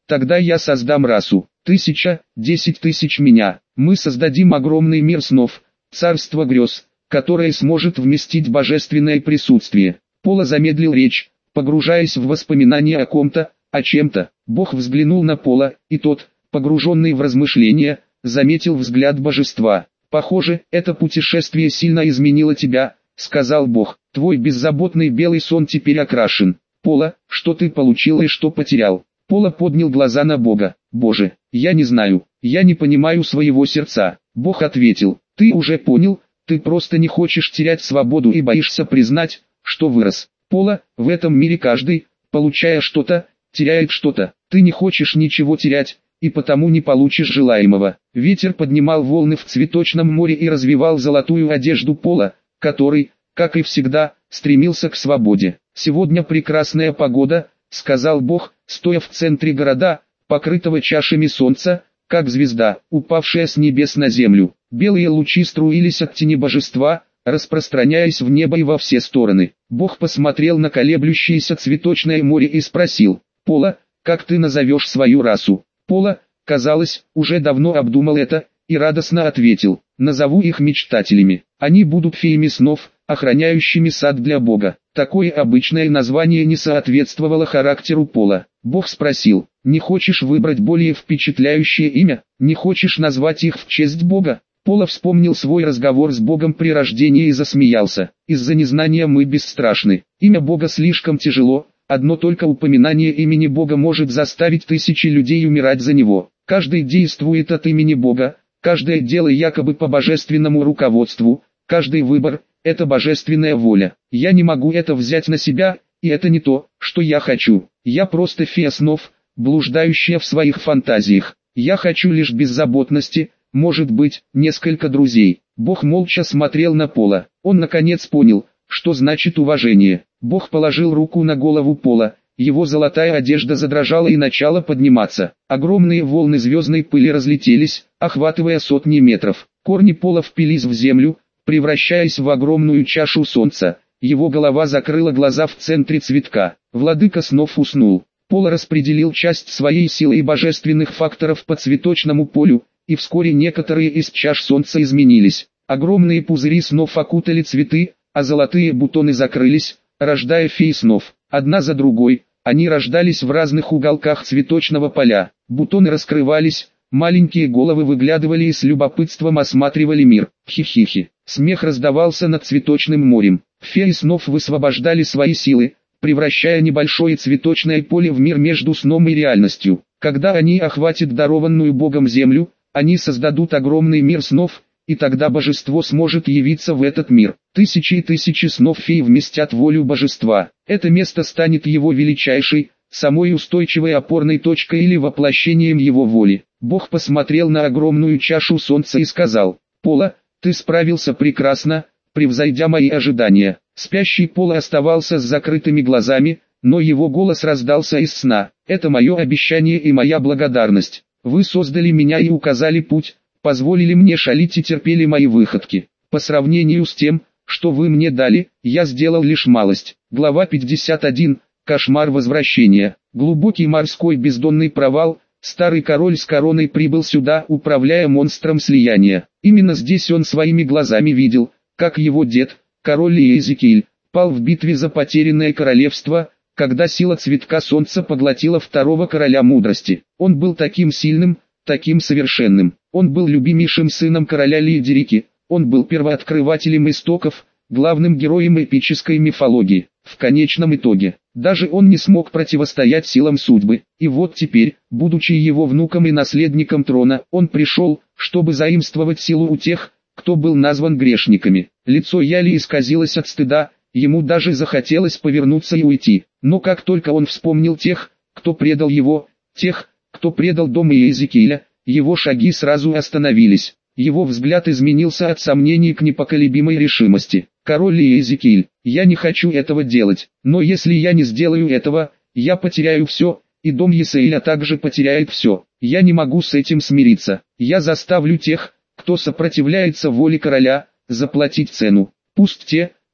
Тогда я создам расу, тысяча, десять тысяч меня. Мы создадим огромный мир снов, царство грез, которое сможет вместить божественное присутствие. Пола замедлил речь, погружаясь в воспоминания о ком-то, о чем-то. Бог взглянул на Пола, и тот, погруженный в размышления, заметил взгляд божества. «Похоже, это путешествие сильно изменило тебя», — сказал Бог. «Твой беззаботный белый сон теперь окрашен. Пола, что ты получил и что потерял?» Пола поднял глаза на Бога. «Боже, я не знаю, я не понимаю своего сердца». Бог ответил: «Ты уже понял, ты просто не хочешь терять свободу и боишься признать, что вырос. Пола, в этом мире каждый, получая что-то, теряет что-то. Ты не хочешь ничего терять, и потому не получишь желаемого». Ветер поднимал волны в цветочном море и развивал золотую одежду Пола, который, как и всегда, стремился к свободе. «Сегодня прекрасная погода», — сказал Бог, стоя в центре города, покрытого чашами солнца, как звезда, упавшая с небес на землю. Белые лучи струились от тени божества, распространяясь в небо и во все стороны. Бог посмотрел на колеблющееся цветочное море и спросил: «Пола, как ты назовешь свою расу?» Пола, казалось, уже давно обдумал это, и радостно ответил: «Назову их мечтателями. Они будут феями снов, охраняющими сад для Бога». Такое обычное название не соответствовало характеру Пола. Бог спросил: «Не хочешь выбрать более впечатляющее имя? Не хочешь назвать их в честь Бога?» Пола вспомнил свой разговор с Богом при рождении и засмеялся. «Из-за незнания мы бесстрашны. Имя Бога слишком тяжело, одно только упоминание имени Бога может заставить тысячи людей умирать за него. Каждый действует от имени Бога, каждое дело якобы по божественному руководству, каждый выбор – это божественная воля. Я не могу это взять на себя, и это не то, что я хочу. Я просто фея снов, блуждающая в своих фантазиях. Я хочу лишь беззаботности, может быть, несколько друзей». Бог молча смотрел на Пола. Он наконец понял, что значит уважение. Бог положил руку на голову Пола, его золотая одежда задрожала и начала подниматься. Огромные волны звездной пыли разлетелись, охватывая сотни метров. Корни Пола впились в землю, превращаясь в огромную чашу солнца. Его голова закрыла глаза в центре цветка. Владыка снов уснул. Пола распределил часть своей силы и божественных факторов по цветочному полю, и вскоре некоторые из чаш солнца изменились. Огромные пузыри снов окутали цветы, а золотые бутоны закрылись, рождая фей снов. Одна за другой, они рождались в разных уголках цветочного поля. Бутоны раскрывались, маленькие головы выглядывали и с любопытством осматривали мир. Хи-хи-хи. Смех раздавался над цветочным морем. Феи снов высвобождали свои силы, превращая небольшое цветочное поле в мир между сном и реальностью. Когда они охватят дарованную Богом землю, они создадут огромный мир снов, и тогда божество сможет явиться в этот мир. Тысячи и тысячи снов фей вместят волю божества. Это место станет его величайшей, самой устойчивой опорной точкой или воплощением его воли. Бог посмотрел на огромную чашу солнца и сказал: «Пола, ты справился прекрасно, превзойдя мои ожидания». Спящий Пола оставался с закрытыми глазами, но его голос раздался из сна: «Это мое обещание и моя благодарность. Вы создали меня и указали путь, позволили мне шалить и терпели мои выходки. По сравнению с тем, что вы мне дали, я сделал лишь малость». Глава пятьдесят один. Кошмар возвращения. Глубокий морской бездонный провал. Старый король с короной прибыл сюда, управляя монстром слияния. Именно здесь он своими глазами видел, как его дед, король Иезекииль, пал в битве за потерянное королевство, когда сила цветка солнца поглотила второго короля мудрости. Он был таким сильным, таким совершенным. Он был любимейшим сыном короля Лиедерики. Он был первооткрывателем истоков, главным героем эпической мифологии. В конечном итоге, даже он не смог противостоять силам судьбы. И вот теперь, будучи его внуком и наследником трона, он пришел, чтобы заимствовать силу у тех, кто был назван грешниками. Лицо Яли исказилось от стыда, ему даже захотелось повернуться и уйти. Но как только он вспомнил тех, кто предал его, тех, кто предал дом Иезекииля, его шаги сразу остановились. Его взгляд изменился от сомнений к непоколебимой решимости. «Король Иезекииль, я не хочу этого делать, но если я не сделаю этого, я потеряю все, и дом Есаиля также потеряет все. Я не могу с этим смириться. Я заставлю тех, кто сопротивляется воле короля, заплатить цену. Пусть те,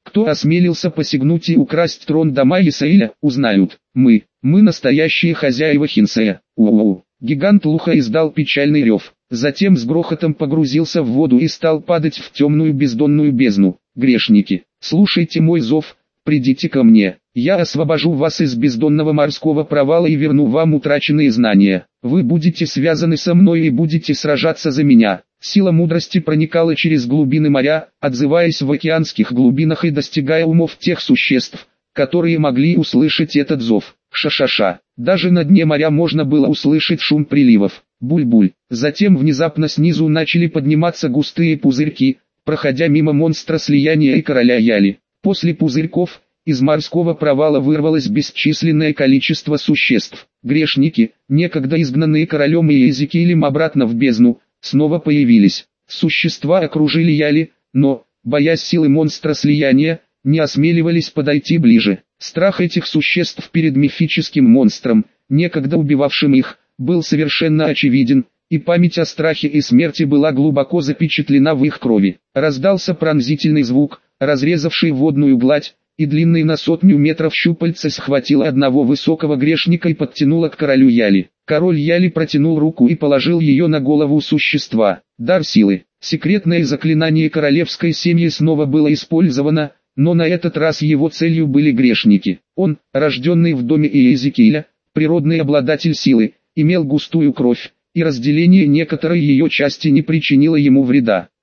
Кто осмелился посягнуть и украсть трон дома Исаиля, узнают. Мы, мы настоящие хозяева Хинсея. У-у-у. Гигант Луха издал печальный рев. Затем с грохотом погрузился в воду и стал падать в темную бездонную бездну. Грешники, слушайте мой зов, придите ко мне. Я освобожу вас из бездонного морского провала и верну вам утраченные знания. Вы будете связаны со мной и будете сражаться за меня. Сила мудрости проникала через глубины моря, отзываясь в океанских глубинах и достигая умов тех существ, которые могли услышать этот зов. Ша-ша-ша. Даже на дне моря можно было услышать шум приливов. Буль-буль. Затем внезапно снизу начали подниматься густые пузырьки, проходя мимо монстра слияния и короля Яли. После пузырьков, из морского провала вырвалось бесчисленное количество существ. Грешники, некогда изгнанные королем и Иезекиилем обратно в бездну, снова появились. Существа окружили Яли, но, боясь силы монстра слияния, не осмеливались подойти ближе. Страх этих существ перед мифическим монстром, некогда убивавшим их, был совершенно очевиден, и память о страхе и смерти была глубоко запечатлена в их крови. Раздался пронзительный звук, разрезавший водную гладь, и длинный на сотню метров щупальца схватило одного высокого грешника и подтянуло к королю Яли. Король Яли протянул руку и положил ее на голову существа. Дар силы. Секретное заклинание королевской семьи снова было использовано, но на этот раз его целью были грешники. Он, рожденный в доме Иезекииля, природный обладатель силы, имел густую кровь, и разделение некоторой ее части не причинило ему вреда.